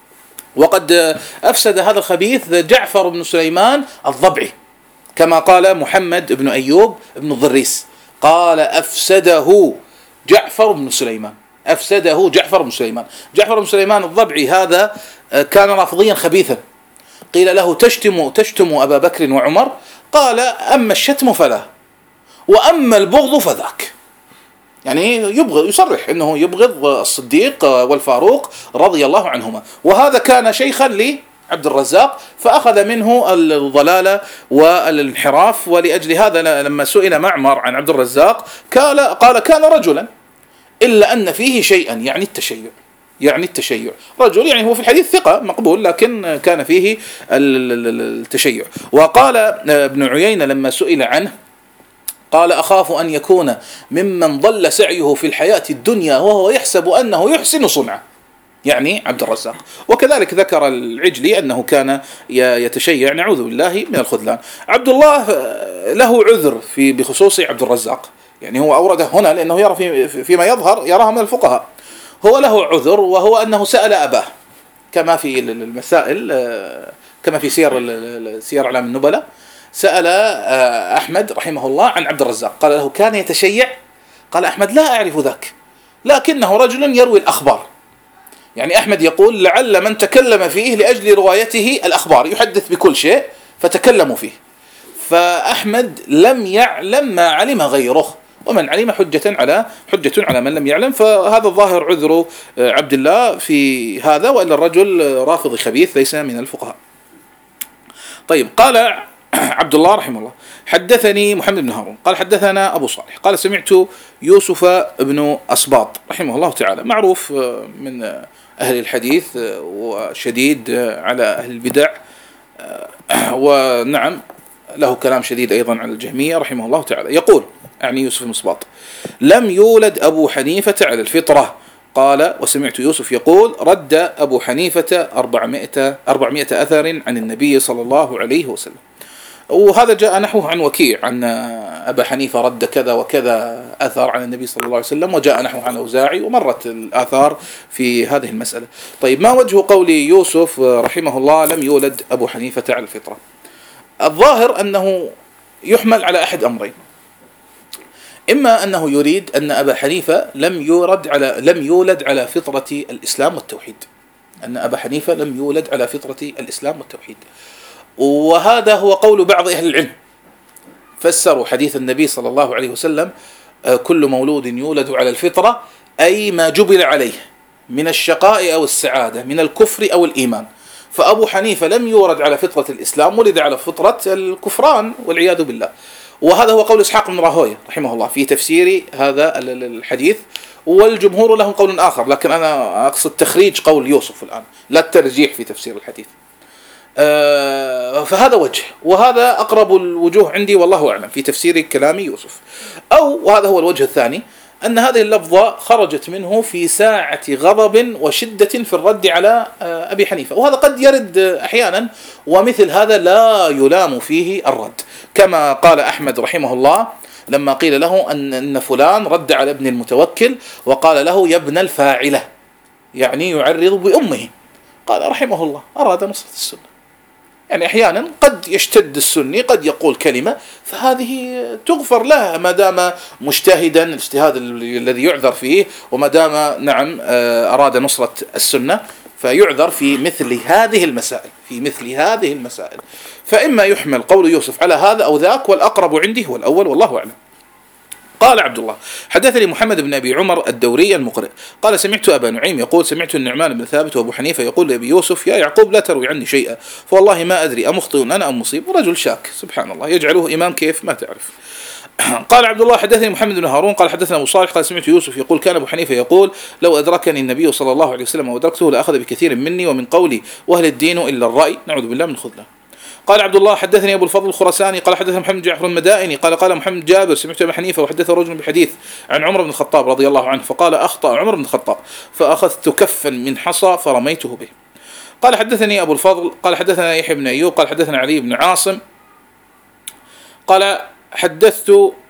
وقد أفسد هذا الخبيث جعفر بن سليمان الضبعي كما قال محمد بن أيوب بن الضريس، قال: أفسده جعفر بن سليمان، أفسده جعفر بن سليمان. جعفر بن سليمان الضبعي هذا كان رافضيا خبيثا، قيل له: تشتم تشتم أبا بكر وعمر؟ قال: أما الشتم فلا، وأما البغض فذاك. يعني يبغض، يصرح أنه يبغض الصديق والفاروق رضي الله عنهما. وهذا كان شيخا لعبد الرزاق فأخذ منه الضلالة والانحراف. ولأجل هذا لما سئل معمر عن عبد الرزاق قال قال كان رجلا إلا أن فيه شيئا، يعني التشيع، يعني التشيع رجل، يعني هو في الحديث ثقة مقبول لكن كان فيه التشيع. وقال ابن عيينة لما سئل عنه قال: أخاف أن يكون ممن ضل سعيه في الحياة الدنيا وهو يحسب أنه يحسن صنعه، يعني عبد الرزاق. وكذلك ذكر العجلي أنه كان يتشيع، نعوذ بالله من الخذلان. عبد الله له عذر في بخصوص عبد الرزاق، يعني هو أورده هنا لأنه يرى في فيما يظهر يراها من الفقهاء. هو له عذر، وهو أنه سأل أباه كما في المسائل، كما في سير سير أعلام النبلاء، سأل أحمد رحمه الله عن عبد الرزاق قال له: كان يتشيع؟ قال أحمد: لا أعرف ذاك، لكنه رجل يروي الأخبار. يعني أحمد يقول: لعل من تكلم فيه لأجل روايته الأخبار، يحدث بكل شيء فتكلموا فيه. فأحمد لم يعلم ما علم غيره، ومن علم حجة على حجة على من لم يعلم. فهذا الظاهر عذر عبد الله في هذا، وإلا الرجل رافض خبيث ليس من الفقهاء. طيب، قال عبد الله رحمه الله: حدثني محمد بن هارون قال حدثنا أبو صالح قال سمعت يوسف بن أسباط رحمه الله تعالى، معروف من أهل الحديث وشديد على أهل البدع، ونعم له كلام شديد أيضا على الجهمية رحمه الله تعالى. يقول يعني يوسف بن أسباط: لم يولد أبو حنيفة على الفطرة. قال: وسمعت يوسف يقول: رد أبو حنيفة أربعمائة, أربعمائة أثر عن النبي صلى الله عليه وسلم. وهذا جاء نحوه عن وكيع عن أبا حنيفة رد كذا وكذا أثر عن النبي صلى الله عليه وسلم، وجاء نحوه عن أوزاعي، ومرت الآثار في هذه المسألة. طيب، ما وجه قول يوسف رحمه الله لم يولد أبو حنيفة على الفطرة؟ الظاهر أنه يحمل على أحد أمرين: إما أنه يريد أن أبا حنيفة لم يولد على لم يولد على فطرة الإسلام والتوحيد، أن أبا حنيفة لم يولد على فطرة الإسلام والتوحيد، وهذا هو قول بعض أهل العلم. فسروا حديث النبي صلى الله عليه وسلم: كل مولود يولد على الفطرة، أي ما جبل عليه من الشقاء أو السعادة، من الكفر أو الإيمان. فأبو حنيفة لم يولد على فطرة الإسلام، ولد على فطرة الكفران والعياذ بالله. وهذا هو قول إسحاق بن راهويه رحمه الله في تفسير هذا الحديث، والجمهور لهم قول آخر، لكن أنا أقصد تخريج قول يوسف الآن، لا الترجيح في تفسير الحديث. فهذا وجه، وهذا أقرب الوجوه عندي والله أعلم في تفسير كلام يوسف. أو وهذا هو الوجه الثاني، أن هذه اللفظة خرجت منه في ساعة غضب وشدة في الرد على أبي حنيفة، وهذا قد يرد أحيانا، ومثل هذا لا يلام فيه الرد، كما قال أحمد رحمه الله لما قيل له أن أن فلان رد على ابن المتوكل وقال له: يا ابن الفاعلة، يعني يعرض بأمه. قال رحمه الله: أراد نصرة السنة. يعني أحيانا قد يشتد السني، قد يقول كلمة، فهذه تغفر له ما دام مجتهدا الاجتهاد الذي يعذر فيه، وما دام نعم أراد نصرة السنة، فيعذر في مثل هذه المسائل في مثل هذه المسائل. فإما يحمل قول يوسف على هذا أو ذاك، والأقرب عندي هو الأول والله أعلم. قال عبد الله: حدثني محمد بن أبي عمر الدوري المقرئ قال: سمعت أبا نعيم يقول: سمعت النعمان بن ثابت وأبو حنيفة يقول لأبي يوسف: يا يعقوب لا تروي عني شيئا، فوالله ما أدري أمخطئ أنا أم مصيب. ورجل شاك سبحان الله، يجعله إمام كيف ما تعرف. قال عبد الله: حدثني محمد بن هارون قال حدثنا أبو صالح قال: سمعت يوسف يقول: كان أبو حنيفة يقول: لو أدركني النبي صلى الله عليه وسلم وأدركته لأخذ بكثير مني ومن قولي، وهل الدين إلا الرأي، نعوذ بالله من خذلان. قال عبد الله: حدثني أبو الفضل الخرساني قال حدثنا محمد جعفر المدائني قال: قال محمد جابر: سمعت أبا حنيفة وحدثه رجل بحديث عن عمر بن الخطاب رضي الله عنه، فقال: أخطأ عمر بن الخطاب فأخذت كفا من حصى فرميته به. قال حدثني أبو الفضل قال حدثنا يحيى بن أيوب قال حدثنا علي بن عاصم قال: حدثت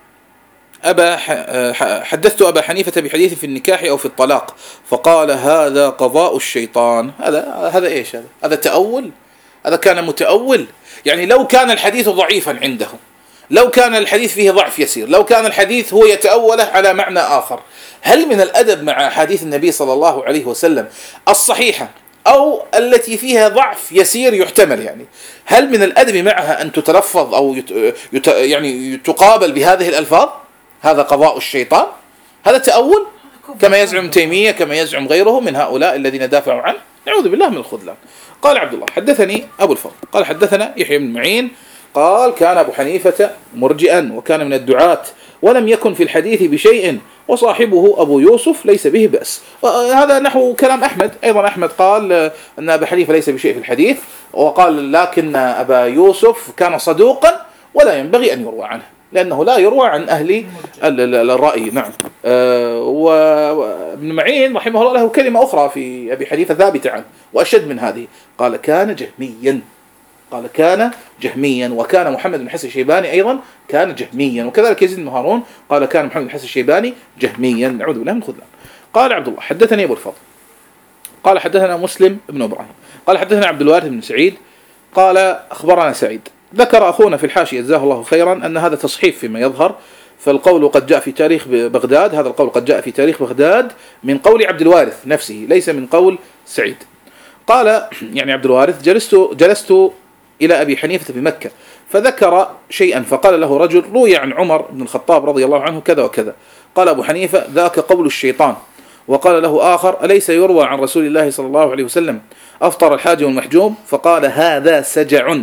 أبا حدثت أبا حنيفة بحديث في النكاح أو في الطلاق، فقال: هذا قضاء الشيطان. هذا هذا إيش هذا؟ هذا تأول؟ هذا كان متأول. يعني لو كان الحديث ضعيفا عنده، لو كان الحديث فيه ضعف يسير، لو كان الحديث هو يتأوله على معنى آخر، هل من الأدب مع حديث النبي صلى الله عليه وسلم الصحيحة أو التي فيها ضعف يسير يحتمل، يعني هل من الأدب معها أن تتلفظ أو يت... يت... يعني تقابل بهذه الألفاظ؟ هذا قضاء الشيطان، هذا تأول كما يزعم تيمية، كما يزعم غيره من هؤلاء الذين دافعوا عنه، نعوذ بالله من الخذلان. قال عبد الله: حدثني أبو الفضل قال حدثنا يحيى بن معين قال: كان أبو حنيفة مرجئا وكان من الدعاة ولم يكن في الحديث بشيء، وصاحبه أبو يوسف ليس به بأس. هذا نحو كلام أحمد. أيضا أحمد قال أن أبا حنيفة ليس بشيء في الحديث، وقال: لكن أبا يوسف كان صدوقا ولا ينبغي أن يروى عنه، لأنه لا يروى عن أهل الرأي. نعم. أه وابن معين رحمه الله له كلمة أخرى في أبي حنيفة ثابتة عنه وأشد من هذه، قال: كان جهميا قال كان جهميا وكان محمد بن حسن الشيباني أيضا كان جهميا، وكذلك يزيد بن هارون قال: كان محمد بن حسن الشيباني جهميا، نعوذ بالله من خذلان. قال عبد الله: حدثني أبو الفضل قال حدثنا مسلم بن إبراهيم قال حدثنا عبد الوارث بن سعيد قال: أخبرنا سعيد. ذكر أخونا في الحاشية جزاه الله خيرا أن هذا تصحيف فيما يظهر، فالقول قد جاء في تاريخ بغداد، هذا القول قد جاء في تاريخ بغداد من قول عبد الوارث نفسه ليس من قول سعيد. قال يعني عبد الوارث: جلست جلست إلى أبي حنيفة بمكة فذكر شيئا، فقال له رجل: روي عن عمر بن الخطاب رضي الله عنه كذا وكذا. قال أبو حنيفة: ذاك قول الشيطان. وقال له آخر: أليس يروى عن رسول الله صلى الله عليه وسلم أفطر الحاج والمحجوم؟ فقال: هذا سجع.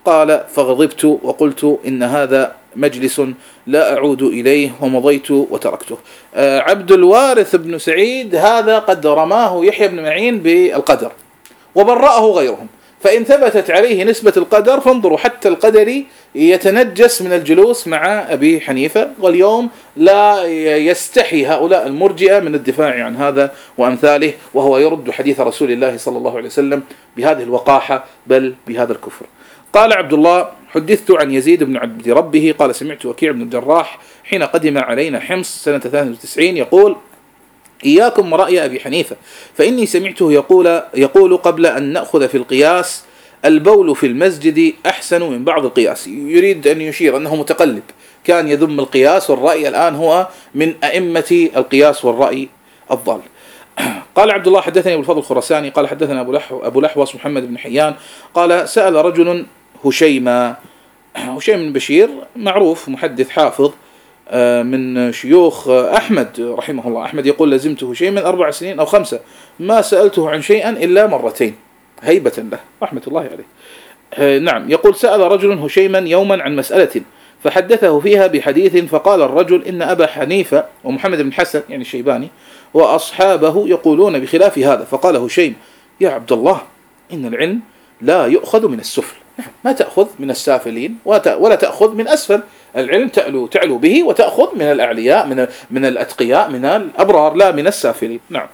قال فغضبت وقلت إن هذا مجلس لا أعود إليه ومضيت وتركته. عبد الوارث بن سعيد هذا قد رماه يحيى بن معين بالقدر وبرأه غيرهم، فإن ثبتت عليه نسبة القدر فانظروا حتى القدري يتنجس من الجلوس مع أبي حنيفة، واليوم لا يستحي هؤلاء المرجئة من الدفاع عن هذا وأمثاله، وهو يرد حديث رسول الله صلى الله عليه وسلم بهذه الوقاحة بل بهذا الكفر. قال عبد الله حدثت عن يزيد بن عبد ربه قال سمعت وكيع بن الجراح حين قدم علينا حمص سنة ثلاثة وتسعين يقول إياكم ورأي أبي حنيفة فإني سمعته يقول, يقول قبل أن نأخذ في القياس البول في المسجد أحسن من بعض القياس. يريد أن يشير أنه متقلب، كان يذم القياس والرأي، الآن هو من أئمة القياس والرأي الضال. قال عبد الله حدثني أبو الفضل الخراساني قال حدثنا أبو, لحو أبو لحوص محمد بن حيان قال سأل رجل هشيما، هشيم بن بشير معروف محدث حافظ من شيوخ أحمد رحمه الله. أحمد يقول لزمت هشيما أربع سنين أو خمسة ما سألته عن شيئا إلا مرتين هيبة له رحمة الله عليه. نعم يقول سأل رجل هشيما يوما عن مسألة فحدثه فيها بحديث فقال الرجل إن أبا حنيفة ومحمد بن حسن يعني الشيباني وأصحابه يقولون بخلاف هذا. فقال هشيم يا عبد الله إن العلم لا يؤخذ من السفل، ما تأخذ من السافلين ولا تأخذ من أسفل، العلم تعلو تعلو به وتأخذ من الأعلياء من من الأتقياء من الأبرار لا من السافلين. نعم.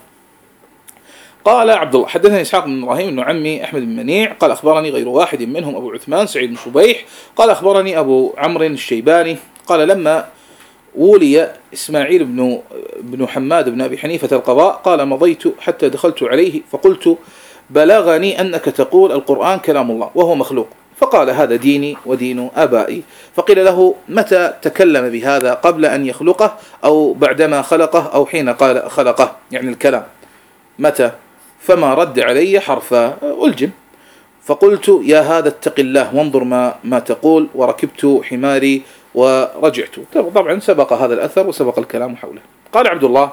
قال عبد الله حدثني إسحاق بن إبراهيم بن عمي أحمد بن منيع قال أخبرني غير واحد منهم أبو عثمان سعيد بن شبيح قال أخبرني أبو عمرو الشيباني قال لما ولي إسماعيل بن بن حماد بن أبي حنيفة القضاء قال مضيت حتى دخلت عليه فقلت بلغني أنك تقول القرآن كلام الله وهو مخلوق، فقال هذا ديني ودين آبائي. فقيل له متى تكلم بهذا قبل أن يخلقه أو بعدما خلقه أو حين قال خلقه يعني الكلام متى؟ فما رد علي حرفا ألجم. فقلت يا هذا اتق الله وانظر ما, ما تقول وركبت حماري ورجعت. طبعا سبق هذا الأثر وسبق الكلام حوله. قال عبد الله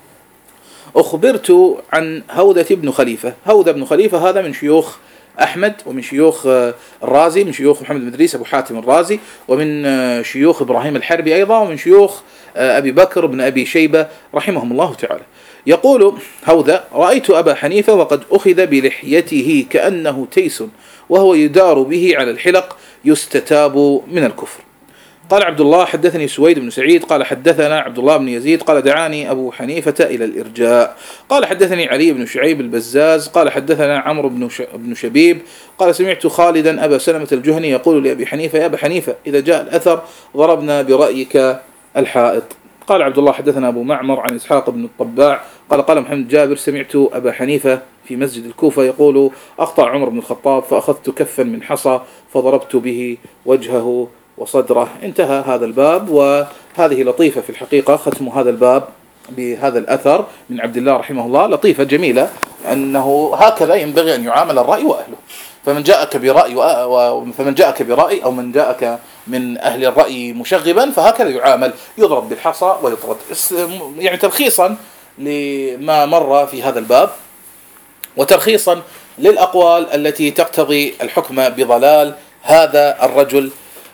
أخبرت عن هودة بن خليفة. هودة بن خليفة هذا من شيوخ أحمد ومن شيوخ الرازي من شيوخ محمد بن إدريس أبو حاتم الرازي ومن شيوخ إبراهيم الحربي أيضا ومن شيوخ أبي بكر بن أبي شيبة رحمهم الله تعالى. يقول هودة رأيت أبا حنيفة وقد أخذ بلحيته كأنه تيس وهو يدار به على الحلق يستتاب من الكفر. قال عبد الله حدثني سويد بن سعيد قال حدثنا عبد الله بن يزيد قال دعاني أبو حنيفة إلى الإرجاء. قال حدثني علي بن شعيب البزاز قال حدثنا عمرو بن شبيب قال سمعت خالدا أبا سلمة الجهني يقول لأبي حنيفة يا أبا حنيفة إذا جاء الأثر ضربنا برأيك الحائط. قال عبد الله حدثنا أبو معمر عن إسحاق بن الطباع قال قال محمد جابر سمعت أبا حنيفة في مسجد الكوفة يقول أخطأ عمر بن الخطاب فأخذت كفا من حصى فضربت به وجهه وصدره. انتهى هذا الباب، وهذه لطيفة في الحقيقة ختم هذا الباب بهذا الأثر من عبد الله رحمه الله، لطيفة جميلة أنه هكذا ينبغي أن يعامل الرأي وأهله. فمن جاءك برأي فمن جاءك برأي أو من جاءك من أهل الرأي مشغبا فهكذا يعامل، يضرب بالحصى ويطرد. يعني تلخيصا لما مر في هذا الباب وترخيصا للأقوال التي تقتضي الحكم بضلال هذا الرجل،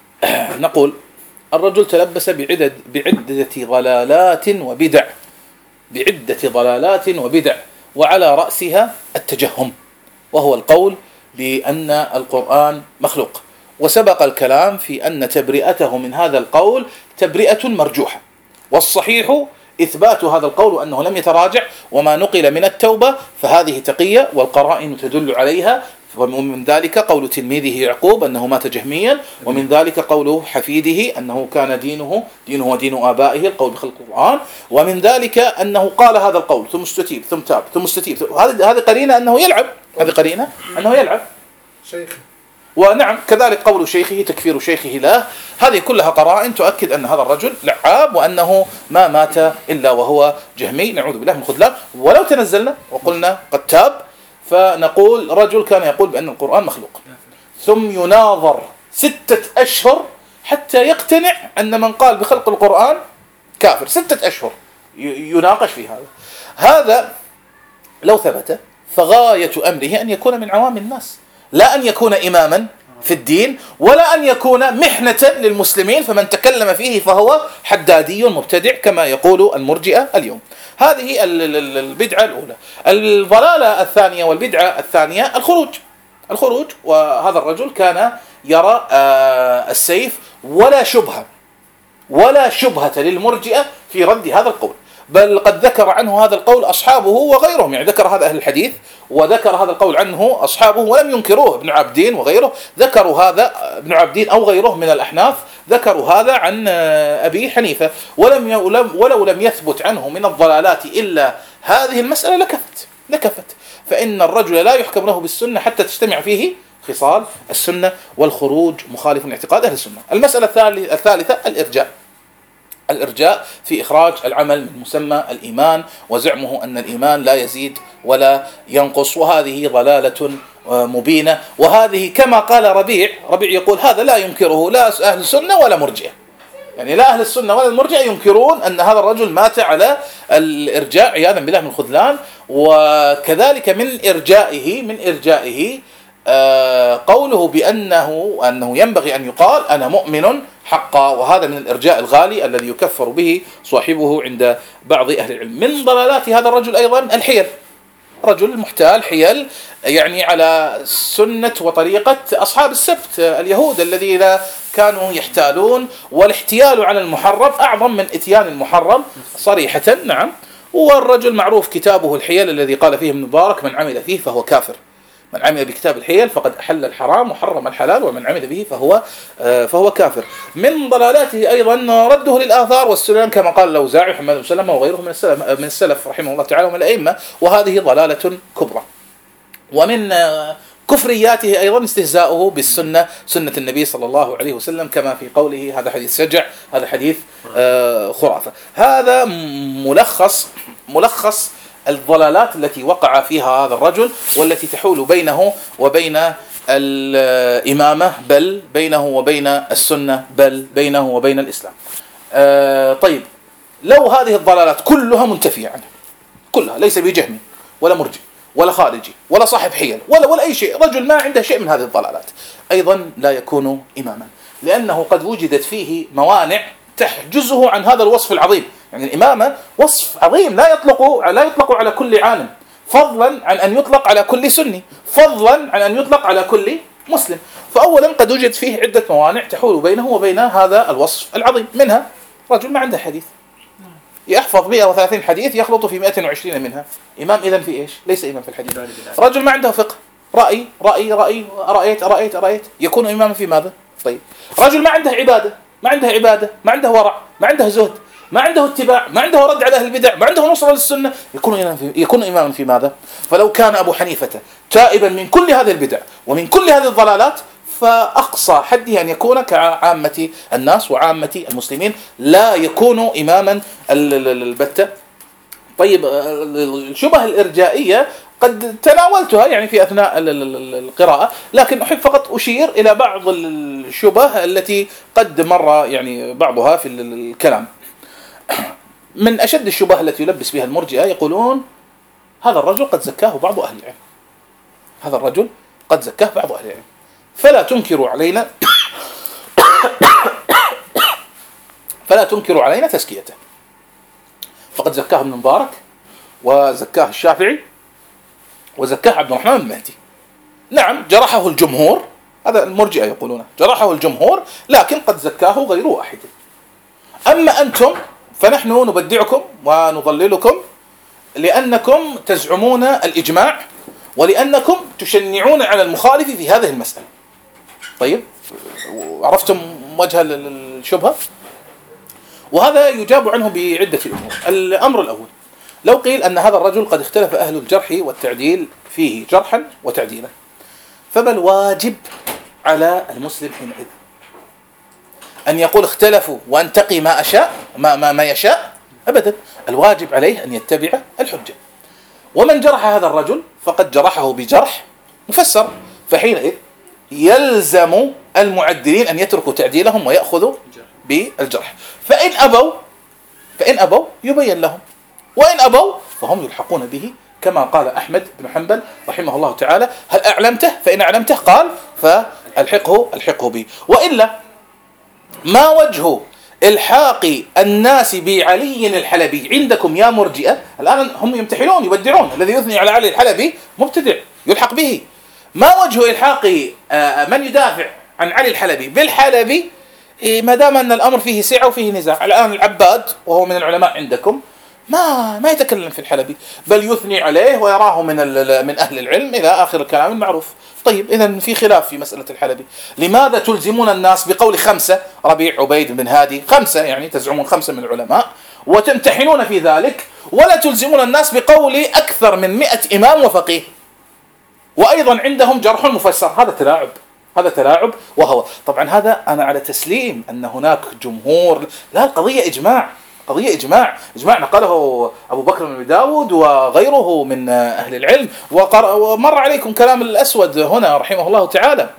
نقول الرجل تلبس بعدد بعدة ضلالات وبدع بعدة ضلالات وبدع وعلى رأسها التجهم، وهو القول بأن القرآن مخلوق. وسبق الكلام في أن تبرئته من هذا القول تبرئة مرجوحة، والصحيح إثبات هذا القول وأنه لم يتراجع، وما نقل من التوبة فهذه تقية والقرائن تدل عليها. ومن ذلك قول تلميذه يعقوب أنه مات جهميا، ومن ذلك قوله حفيده أنه كان دينه دينه ودين آبائه القول بخلق القرآن، ومن ذلك أنه قال هذا القول ثم استتيب ثم تاب ثم استتيب. هذه هذه قرينة أنه يلعب، هذه قرينة أنه يلعب شيخ. ونعم كذلك قول شيخه تكفير شيخه له، هذه كلها قرائن تؤكد أن هذا الرجل لعاب وأنه ما مات إلا وهو جهمي، نعوذ بالله من الخذلان. ولو تنزلنا وقلنا قد تاب فنقول رجل كان يقول بأن القرآن مخلوق ثم يناظر ستة أشهر حتى يقتنع أن من قال بخلق القرآن كافر. ستة أشهر يناقش في هذا. هذا لو ثبت فغاية أمره أن يكون من عوام الناس، لا أن يكون إماما في الدين، ولا أن يكون محنة للمسلمين فمن تكلم فيه فهو حدادي مبتدع كما يقول المرجئة اليوم. هذه البدعة الأولى. الضلالة الثانية والبدعة الثانية الخروج. الخروج، وهذا الرجل كان يرى السيف ولا شبهة ولا شبهة للمرجئة في رد هذا القول، بل قد ذكر عنه هذا القول أصحابه وغيرهم، يعني ذكر هذا أهل الحديث وذكر هذا القول عنه أصحابه ولم ينكروه. ابن عابدين وغيره ذكروا هذا، ابن عابدين أو غيره من الأحناف ذكروا هذا عن أبي حنيفة، ولم ولو لم يثبت عنه من الضلالات إلا هذه المسألة لكفت لكفت فإن الرجل لا يحكم له بالسنة حتى تجتمع فيه خصال السنة، والخروج مخالف لاعتقاد أهل السنة. المسألة الثالثة الإرجاء. الإرجاء في إخراج العمل من مسمى الإيمان، وزعمه أن الإيمان لا يزيد ولا ينقص، وهذه ضلالة مبينة. وهذه كما قال ربيع، ربيع يقول هذا لا ينكره لا أهل السنة ولا مرجئة، يعني لا أهل السنة ولا المرجئة ينكرون أن هذا الرجل مات على الإرجاء عياذا بالله من الخذلان. وكذلك من إرجائه من إرجائه قوله بأنه أنه ينبغي أن يقال أنا مؤمن حقا، وهذا من الإرجاء الغالي الذي يكفر به صاحبه عند بعض أهل العلم. من ضلالات هذا الرجل أيضا الحيل. رجل محتال حيل، يعني على سنة وطريقة أصحاب السبت اليهود الذين كانوا يحتالون، والاحتيال على المحرم أعظم من إتيان المحرم صريحة. نعم. والرجل معروف كتابه الحيل الذي قال فيه ابن مبارك من عمل فيه فهو كافر. من عمل بكتاب الحيل فقد أحل الحرام وحرم الحلال، ومن عمل به فهو فهو كافر. من ضلالاته أيضا رده للآثار والسنن كما قال الأوزاعي وحماد بن سلمة وغيره من السلف من السلف رحمه الله تعالى ومن الأئمة، وهذه ضلالة كبرى. ومن كفرياته أيضا استهزاؤه بالسنة، سنة النبي صلى الله عليه وسلم، كما في قوله هذا حديث سجع، هذا حديث خرافة. هذا ملخص ملخص الضلالات التي وقع فيها هذا الرجل، والتي تحول بينه وبين الإمامة، بل بينه وبين السنة، بل بينه وبين الإسلام. آه طيب، لو هذه الضلالات كلها منتفية عنه، كلها، ليس بجهمي ولا مرجئ ولا خارجي ولا صاحب حيل ولا ولا أي شيء، رجل ما عنده شيء من هذه الضلالات، أيضا لا يكون إماما، لأنه قد وجدت فيه موانع تحجزه عن هذا الوصف العظيم. يعني الإمامة وصف عظيم لا يطلق لا يطلق على كل عالم، فضلا عن أن يطلق على كل سني، فضلا عن أن يطلق على كل مسلم. فأولا قد وجد فيه عدة موانع تحول بينه وبين هذا الوصف العظيم. منها رجل ما عنده حديث، يحفظ مئة وثلاثين حديث يخلط في مئة وعشرين منها، إمام إذن في إيش؟ ليس إمام في الحديث. رجل ما عنده فقه، رأي رأي رأي رأيت رأيت رأيت يكون إماما في ماذا؟ طيب، رجل ما عنده عبادة، ما عنده عبادة، ما عنده ورع، ما عنده زهد، ما عنده اتباع، ما عنده رد على أهل البدع، ما عنده نصرة للسنة، يكون إماما في يكون إماما في ماذا؟ فلو كان أبو حنيفة تائبا من كل هذه البدع ومن كل هذه الضلالات، فأقصى حده أن يكون كعامة الناس وعامة المسلمين، لا يكون إماما البتة. طيب، الشبه الإرجائية قد تناولتها يعني في أثناء القراءة، لكن أحب فقط أشير إلى بعض الشبه التي قد مر يعني بعضها في الكلام. من أشد الشبه التي يلبس بها المرجئة، يقولون هذا الرجل قد زكاه بعض أهل العلم، هذا الرجل قد زكاه بعض أهل العلم، فلا تنكروا علينا فلا تنكروا علينا تزكيته، فقد زكاه ابن مبارك وزكاه الشافعي وزكاه عبد الرحمن المهدي. نعم، جرحه الجمهور، هذا المرجئة يقولون جرحه الجمهور، لكن قد زكاه غير واحد. أما أنتم فنحن نبدعكم ونضللكم لأنكم تزعمون الإجماع، ولأنكم تشنعون على المخالف في هذه المسألة. طيب، عرفتم وجه الشبهة؟ وهذا يجاب عنه بعدة أمور. الأمر الأول، لو قيل أن هذا الرجل قد اختلف أهل الجرح والتعديل فيه جرحا وتعديلا، فما الواجب على المسلم حينئذ؟ أن يقول اختلفوا وأنتقي ما أشاء ما, ما, ما يشاء؟ أبدا، الواجب عليه أن يتبع الحجة. ومن جرح هذا الرجل فقد جرحه بجرح مفسر، فحينئذ يلزم المعدلين أن يتركوا تعديلهم ويأخذوا بالجرح. فإن أبوا فإن أبوا يبين لهم، وإن أبوا فهم يلحقون به، كما قال أحمد بن حنبل رحمه الله تعالى: هل أعلمته؟ فإن أعلمته قال الحقه الحقه بي. وإلا ما وجه الحاق الناس بعلي الحلبي عندكم يا مرجئة؟ الآن هم يمتحنون يبدعون، الذي يثني على علي الحلبي مبتدع يلحق به. ما وجه الحاق من يدافع عن علي الحلبي بالحلبي ما دام أن الأمر فيه سعة وفيه نزاع؟ الآن العباد وهو من العلماء عندكم ما ما يتكلم في الحلبي، بل يثني عليه ويراه من من أهل العلم إلى آخر الكلام المعروف. طيب إذن في خلاف في مسألة الحلبي. لماذا تلزمون الناس بقول خمسة، ربيع، عبيد بن هادي، خمسة يعني تزعمون خمسة من العلماء وتمتحنون في ذلك، ولا تلزمون الناس بقول أكثر من مئة إمام وفقيه وأيضا عندهم جرح مفسر؟ هذا تلاعب، هذا تلاعب وهو طبعا هذا أنا على تسليم أن هناك جمهور. لا، القضية إجماع، قضية إجماع، إجماع نقله أبو بكر بن داود وغيره من أهل العلم. ومر عليكم كلام الأسود هنا رحمه الله تعالى،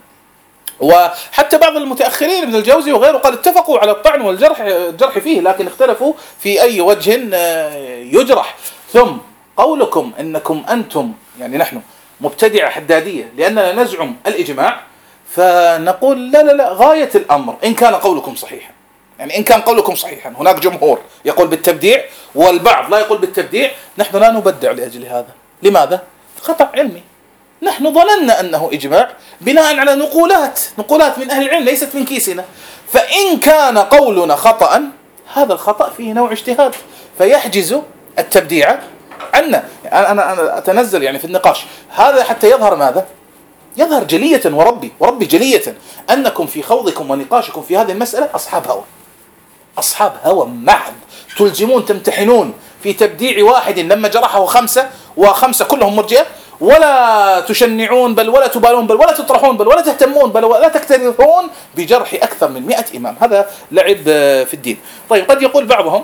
وحتى بعض المتأخرين ابن الجوزي وغيره قال اتفقوا على الطعن والجرح الجرح فيه، لكن اختلفوا في أي وجه يجرح. ثم قولكم إنكم أنتم يعني نحن مبتدعة حدادية لأننا نزعم الإجماع، فنقول لا لا لا، غاية الأمر إن كان قولكم صحيحا، يعني إن كان قولكم صحيحا، هناك جمهور يقول بالتبديع والبعض لا يقول بالتبديع، نحن لا نبدع لأجل هذا. لماذا؟ خطأ علمي. نحن ظننا أنه إجماع بناء على نقولات نقولات من أهل العلم ليست من كيسنا، فإن كان قولنا خطأ هذا الخطأ فيه نوع اجتهاد فيحجز التبديع عنا. يعني أنا أنا أتنزل يعني في النقاش هذا حتى يظهر ماذا؟ يظهر جلية وربي وربي جلية أنكم في خوضكم ونقاشكم في هذه المسألة أصحاب هوى، أصحاب هوى محض، تلزمون تمتحنون في تبديع واحد لما جرحه خمسة وخمسة كلهم مرجئة، ولا تشنعون بل ولا تبالون بل ولا تطرحون بل ولا تهتمون بل ولا تكترثون بجرح أكثر من مئة إمام. هذا لعب في الدين. طيب قد يقول بعضهم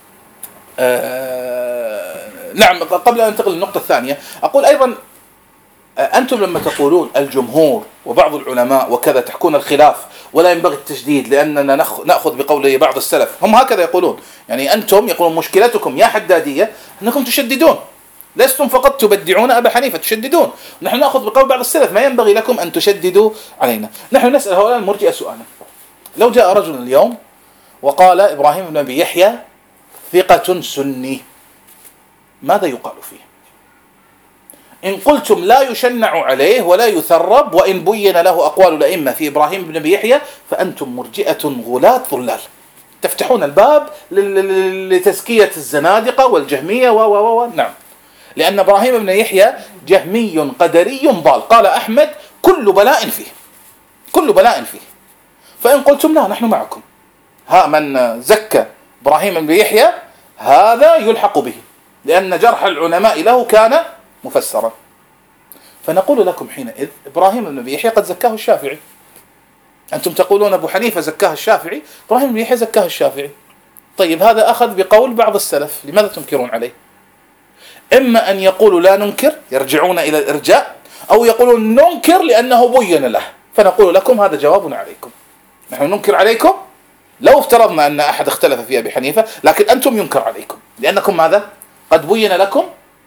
آه نعم، قبل أن ننتقل للنقطة الثانية أقول أيضا أنتم لما تقولون الجمهور وبعض العلماء وكذا تحكون الخلاف ولا ينبغي التشديد لأننا نأخذ بقول بعض السلف، هم هكذا يقولون. يعني أنتم يقولون مشكلتكم يا حدادية أنكم تشددون، لستم فقط تبدعون أبا حنيفة، تشددون. نحن نأخذ بقول بعض السلف ما ينبغي لكم أن تشددوا علينا. نحن نسأل هؤلاء المرجئة سؤالا: لو جاء رجل اليوم وقال إبراهيم بن أبي يحيى ثقة سني، ماذا يقال فيه؟ إن قلتم لا يشنع عليه ولا يثرب وإن بين له أقوال الأئمة في إبراهيم بن أبي يحيى فأنتم مرجئة غلاة ضلال، تفتحون الباب لتزكية الزنادقة والجهمية و و و نعم، لأن إبراهيم بن يحيى جهمي قدري ضال، قال أحمد كل بلاء فيه، كل بلاء فيه. فإن قلتم لا نحن معكم، ها من زكى إبراهيم بن يحيى هذا يلحق به لأن جرح العلماء له كان مفسرا، فنقول لكم حينئذ إبراهيم بن أبي يحيى قد زكاه الشافعي. أنتم تقولون أبو حنيفة زكاه الشافعي، إبراهيم بن يحيى زكاه الشافعي. طيب هذا أخذ بقول بعض السلف، لماذا تنكرون عليه؟ إما أن يقولوا لا ننكر يرجعون إلى الإرجاء، أو يقولون ننكر لأنه بين له، فنقول لكم هذا جوابنا عليكم. نحن ننكر عليكم لو افترضنا أن أحد اختلف في أبي حنيفة، لكن أنتم ينكر عليكم لأنكم ماذا؟ قد بين لكم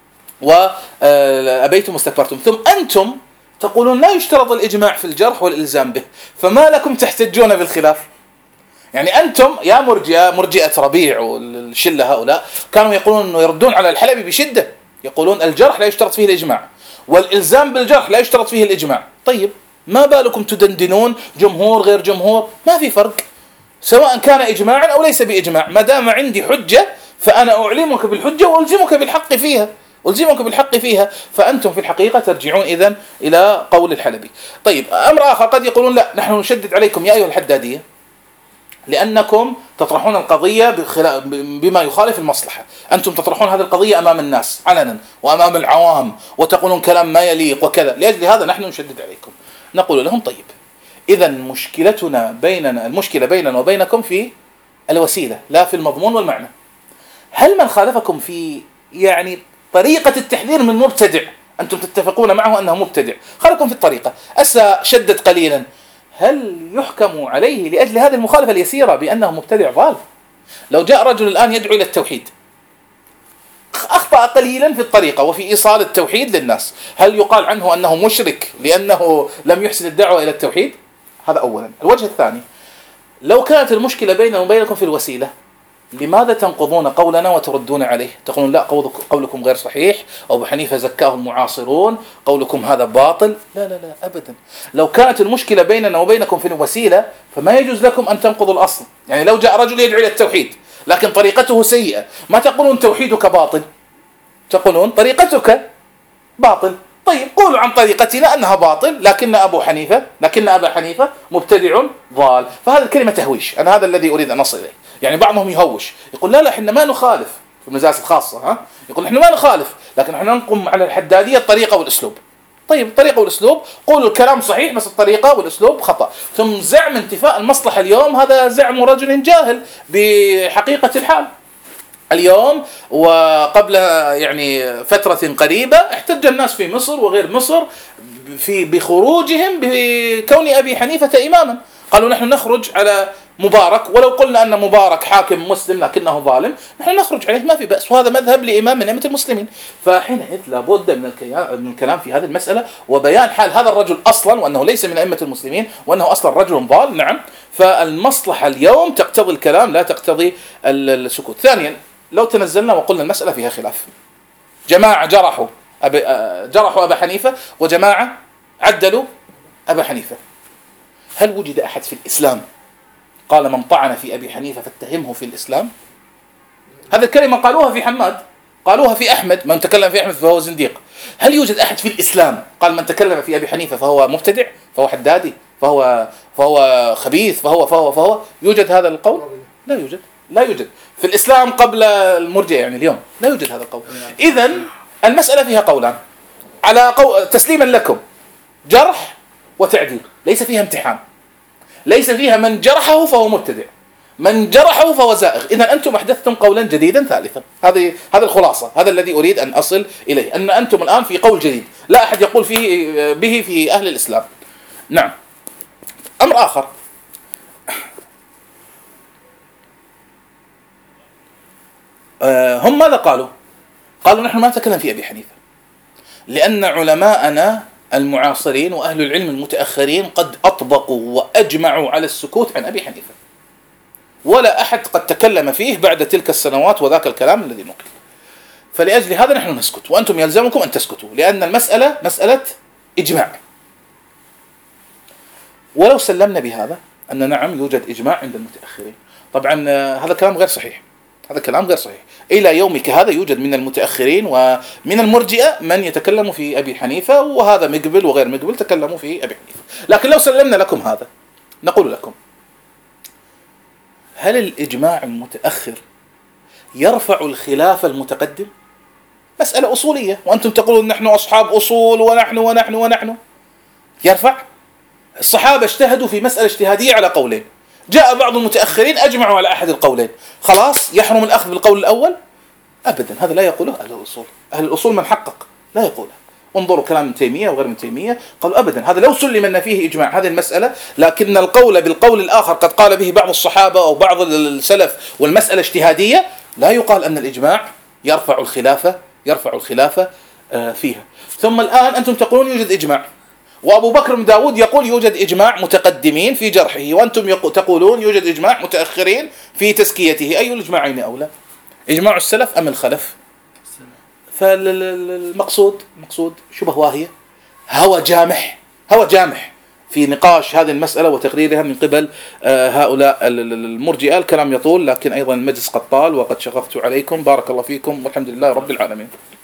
وأبيتم واستكبرتم. ثم أنتم تقولون لا يشترط الإجماع في الجرح والإلزام به، فما لكم تحتجون بالخلاف؟ يعني أنتم يا مرجئة مرجئة ربيع والشلة هؤلاء كانوا يقولون أنه يردون على الحلبي بشدة، يقولون الجرح لا يشترط فيه الإجماع والإلزام بالجرح لا يشترط فيه الإجماع. طيب ما بالكم تدندنون جمهور غير جمهور؟ ما في فرق سواء كان إجماعا أو ليس بإجماع، ما دام عندي حجة فأنا أعلمك بالحجة وألزمك بالحق فيها، ألزمك بالحق فيها. فأنتم في الحقيقة ترجعون إذن إلى قول الحلبي. طيب أمر آخر قد يقولون لا نحن نشدد عليكم يا أيها الحدادية لأنكم تطرحون القضية بما يخالف المصلحة، أنتم تطرحون هذه القضية أمام الناس علنا وأمام العوام وتقولون كلام ما يليق وكذا، لأجل هذا نحن نشدد عليكم. نقول لهم طيب إذن مشكلتنا بيننا المشكلة بيننا وبينكم في الوسيلة لا في المضمون والمعنى. هل من خالفكم في يعني طريقة التحذير من مبتدع أنتم تتفقون معه أنه مبتدع، خلكم في الطريقة أسا شدد قليلا، هل يحكم عليه لأجل هذه المخالفة اليسيرة بأنه مبتدع ضال؟ لو جاء رجل الآن يدعو إلى التوحيد أخطأ قليلا في الطريقة وفي إيصال التوحيد للناس، هل يقال عنه أنه مشرك لأنه لم يحسن الدعوة إلى التوحيد؟ هذا أولا. الوجه الثاني، لو كانت المشكلة بيننا وبينكم في الوسيلة، لماذا تنقضون قولنا وتردون عليه؟ تقولون لا قولكم غير صحيح، أو أبو حنيفة زكاه المعاصرون، قولكم هذا باطل. لا لا لا أبدا. لو كانت المشكلة بيننا وبينكم في الوسيلة فما يجوز لكم أن تنقضوا الأصل. يعني لو جاء رجل يدعو إلى التوحيد لكن طريقته سيئة، ما تقولون توحيدك باطل، تقولون طريقتك باطل. طيب قولوا عن طريقتنا أنها باطل، لكن أبو حنيفة لكن أبا حنيفة مبتدع ضال. فهذه الكلمة تهويش، أنا هذا الذي أريد أن أصل إليه. يعني بعضهم يهوش يقول لا لا إحنا ما نخالف في المجالس الخاصة، ها يقول إحنا ما نخالف لكن إحنا نقوم على الحدادية الطريقة والأسلوب. طيب الطريقة والأسلوب، قولوا الكلام صحيح بس الطريقة والأسلوب خطأ. ثم زعم انتفاء المصلحة اليوم هذا زعم رجل جاهل بحقيقة الحال. اليوم وقبل يعني فترة قريبة احتج الناس في مصر وغير مصر في بخروجهم بكون أبي حنيفة إماما. قالوا نحن نخرج على مبارك ولو قلنا أن مبارك حاكم مسلم لكنه ظالم، نحن نخرج عليه ما في بأس، وهذا مذهب لإمام من أئمة المسلمين. فحينئذ لابد من الكلام في هذه المسألة وبيان حال هذا الرجل أصلا، وأنه ليس من أئمة المسلمين، وأنه أصلا رجل ضال. نعم، فالمصلحة اليوم تقتضي الكلام لا تقتضي السكوت. ثانيا، لو تنزلنا وقلنا المسألة فيها خلاف، جماعة جرحوا أبي جرحوا أبا حنيفة وجماعة عدلوا أبا حنيفة، هل وجد أحد في الإسلام قال من طعن في أبي حنيفة فاتهمه في الإسلام؟ هذه الكلمة قالوها في حماد، قالوها في أحمد، من تكلم في أحمد فهو زنديق. هل يوجد أحد في الإسلام قال من تكلم في أبي حنيفة فهو مبتدع، فهو حدادي، فهو فهو خبيث، فهو فهو فهو يوجد هذا القول؟ لا يوجد، لا يوجد في الإسلام قبل المرجع، يعني اليوم لا يوجد هذا القول. إذن المسألة فيها قولان، على قول تسليما لكم، جرح وتعديل، ليس فيها امتحان، ليس فيها من جرحه فهو مبتدع، من جرحه فهو زائغ. إذن أنتم أحدثتم قولا جديدا ثالثا. هذه هذا الخلاصة، هذا الذي أريد أن أصل إليه، أن أنتم الآن في قول جديد لا أحد يقول فيه به في أهل الإسلام. نعم. أمر آخر، هم ماذا قالوا؟ قالوا نحن ما نتكلم في أبي حنيفة لأن علماءنا المعاصرين وأهل العلم المتأخرين قد أطبقوا وأجمعوا على السكوت عن أبي حنيفة، ولا أحد قد تكلم فيه بعد تلك السنوات وذاك الكلام الذي نقل. فلأجل هذا نحن نسكت، وأنتم يلزمكم أن تسكتوا، لأن المسألة مسألة إجماع. ولو سلمنا بهذا أن نعم يوجد إجماع عند المتأخرين، طبعا هذا كلام غير صحيح، هذا كلام غير صحيح. إلى يومك هذا يوجد من المتأخرين ومن المرجئة من يتكلم في أبي حنيفة، وهذا مقبل وغير مقبل تكلموا في أبي حنيفة. لكن لو سلمنا لكم هذا نقول لكم هل الإجماع المتأخر يرفع الخلاف المتقدم؟ مسألة أصولية، وأنتم تقولون نحن أصحاب أصول ونحن ونحن ونحن. يرفع؟ الصحابة اجتهدوا في مسألة اجتهادية على قولين، جاء بعض المتأخرين أجمعوا على أحد القولين، خلاص يحرم الأخذ بالقول الأول؟ أبدا، هذا لا يقوله أهل الأصول. أهل الأصول من حقق لا يقوله. انظروا كلام ابن تيمية وغير ابن تيمية، قالوا أبدا هذا لو سلم أن فيه إجماع هذه المسألة، لكن القول بالقول الآخر قد قال به بعض الصحابة أو بعض السلف والمسألة اجتهادية، لا يقال أن الإجماع يرفع الخلافة يرفع الخلافة فيها. ثم الآن أنتم تقولون يوجد إجماع، وأبو بكر بن داود يقول يوجد إجماع متقدمين في جرحه، وأنتم تقولون يوجد إجماع متأخرين في تزكيته. أي الإجماعين أولى؟ إجماع السلف أم الخلف؟ فالمقصود مقصود شبه واهية، هوى جامح هوى جامح في نقاش هذه المسألة وتقريرها من قبل هؤلاء المرجئة. الكلام يطول، لكن أيضا المجلس قد طال وقد شققت عليكم. بارك الله فيكم والحمد لله رب العالمين.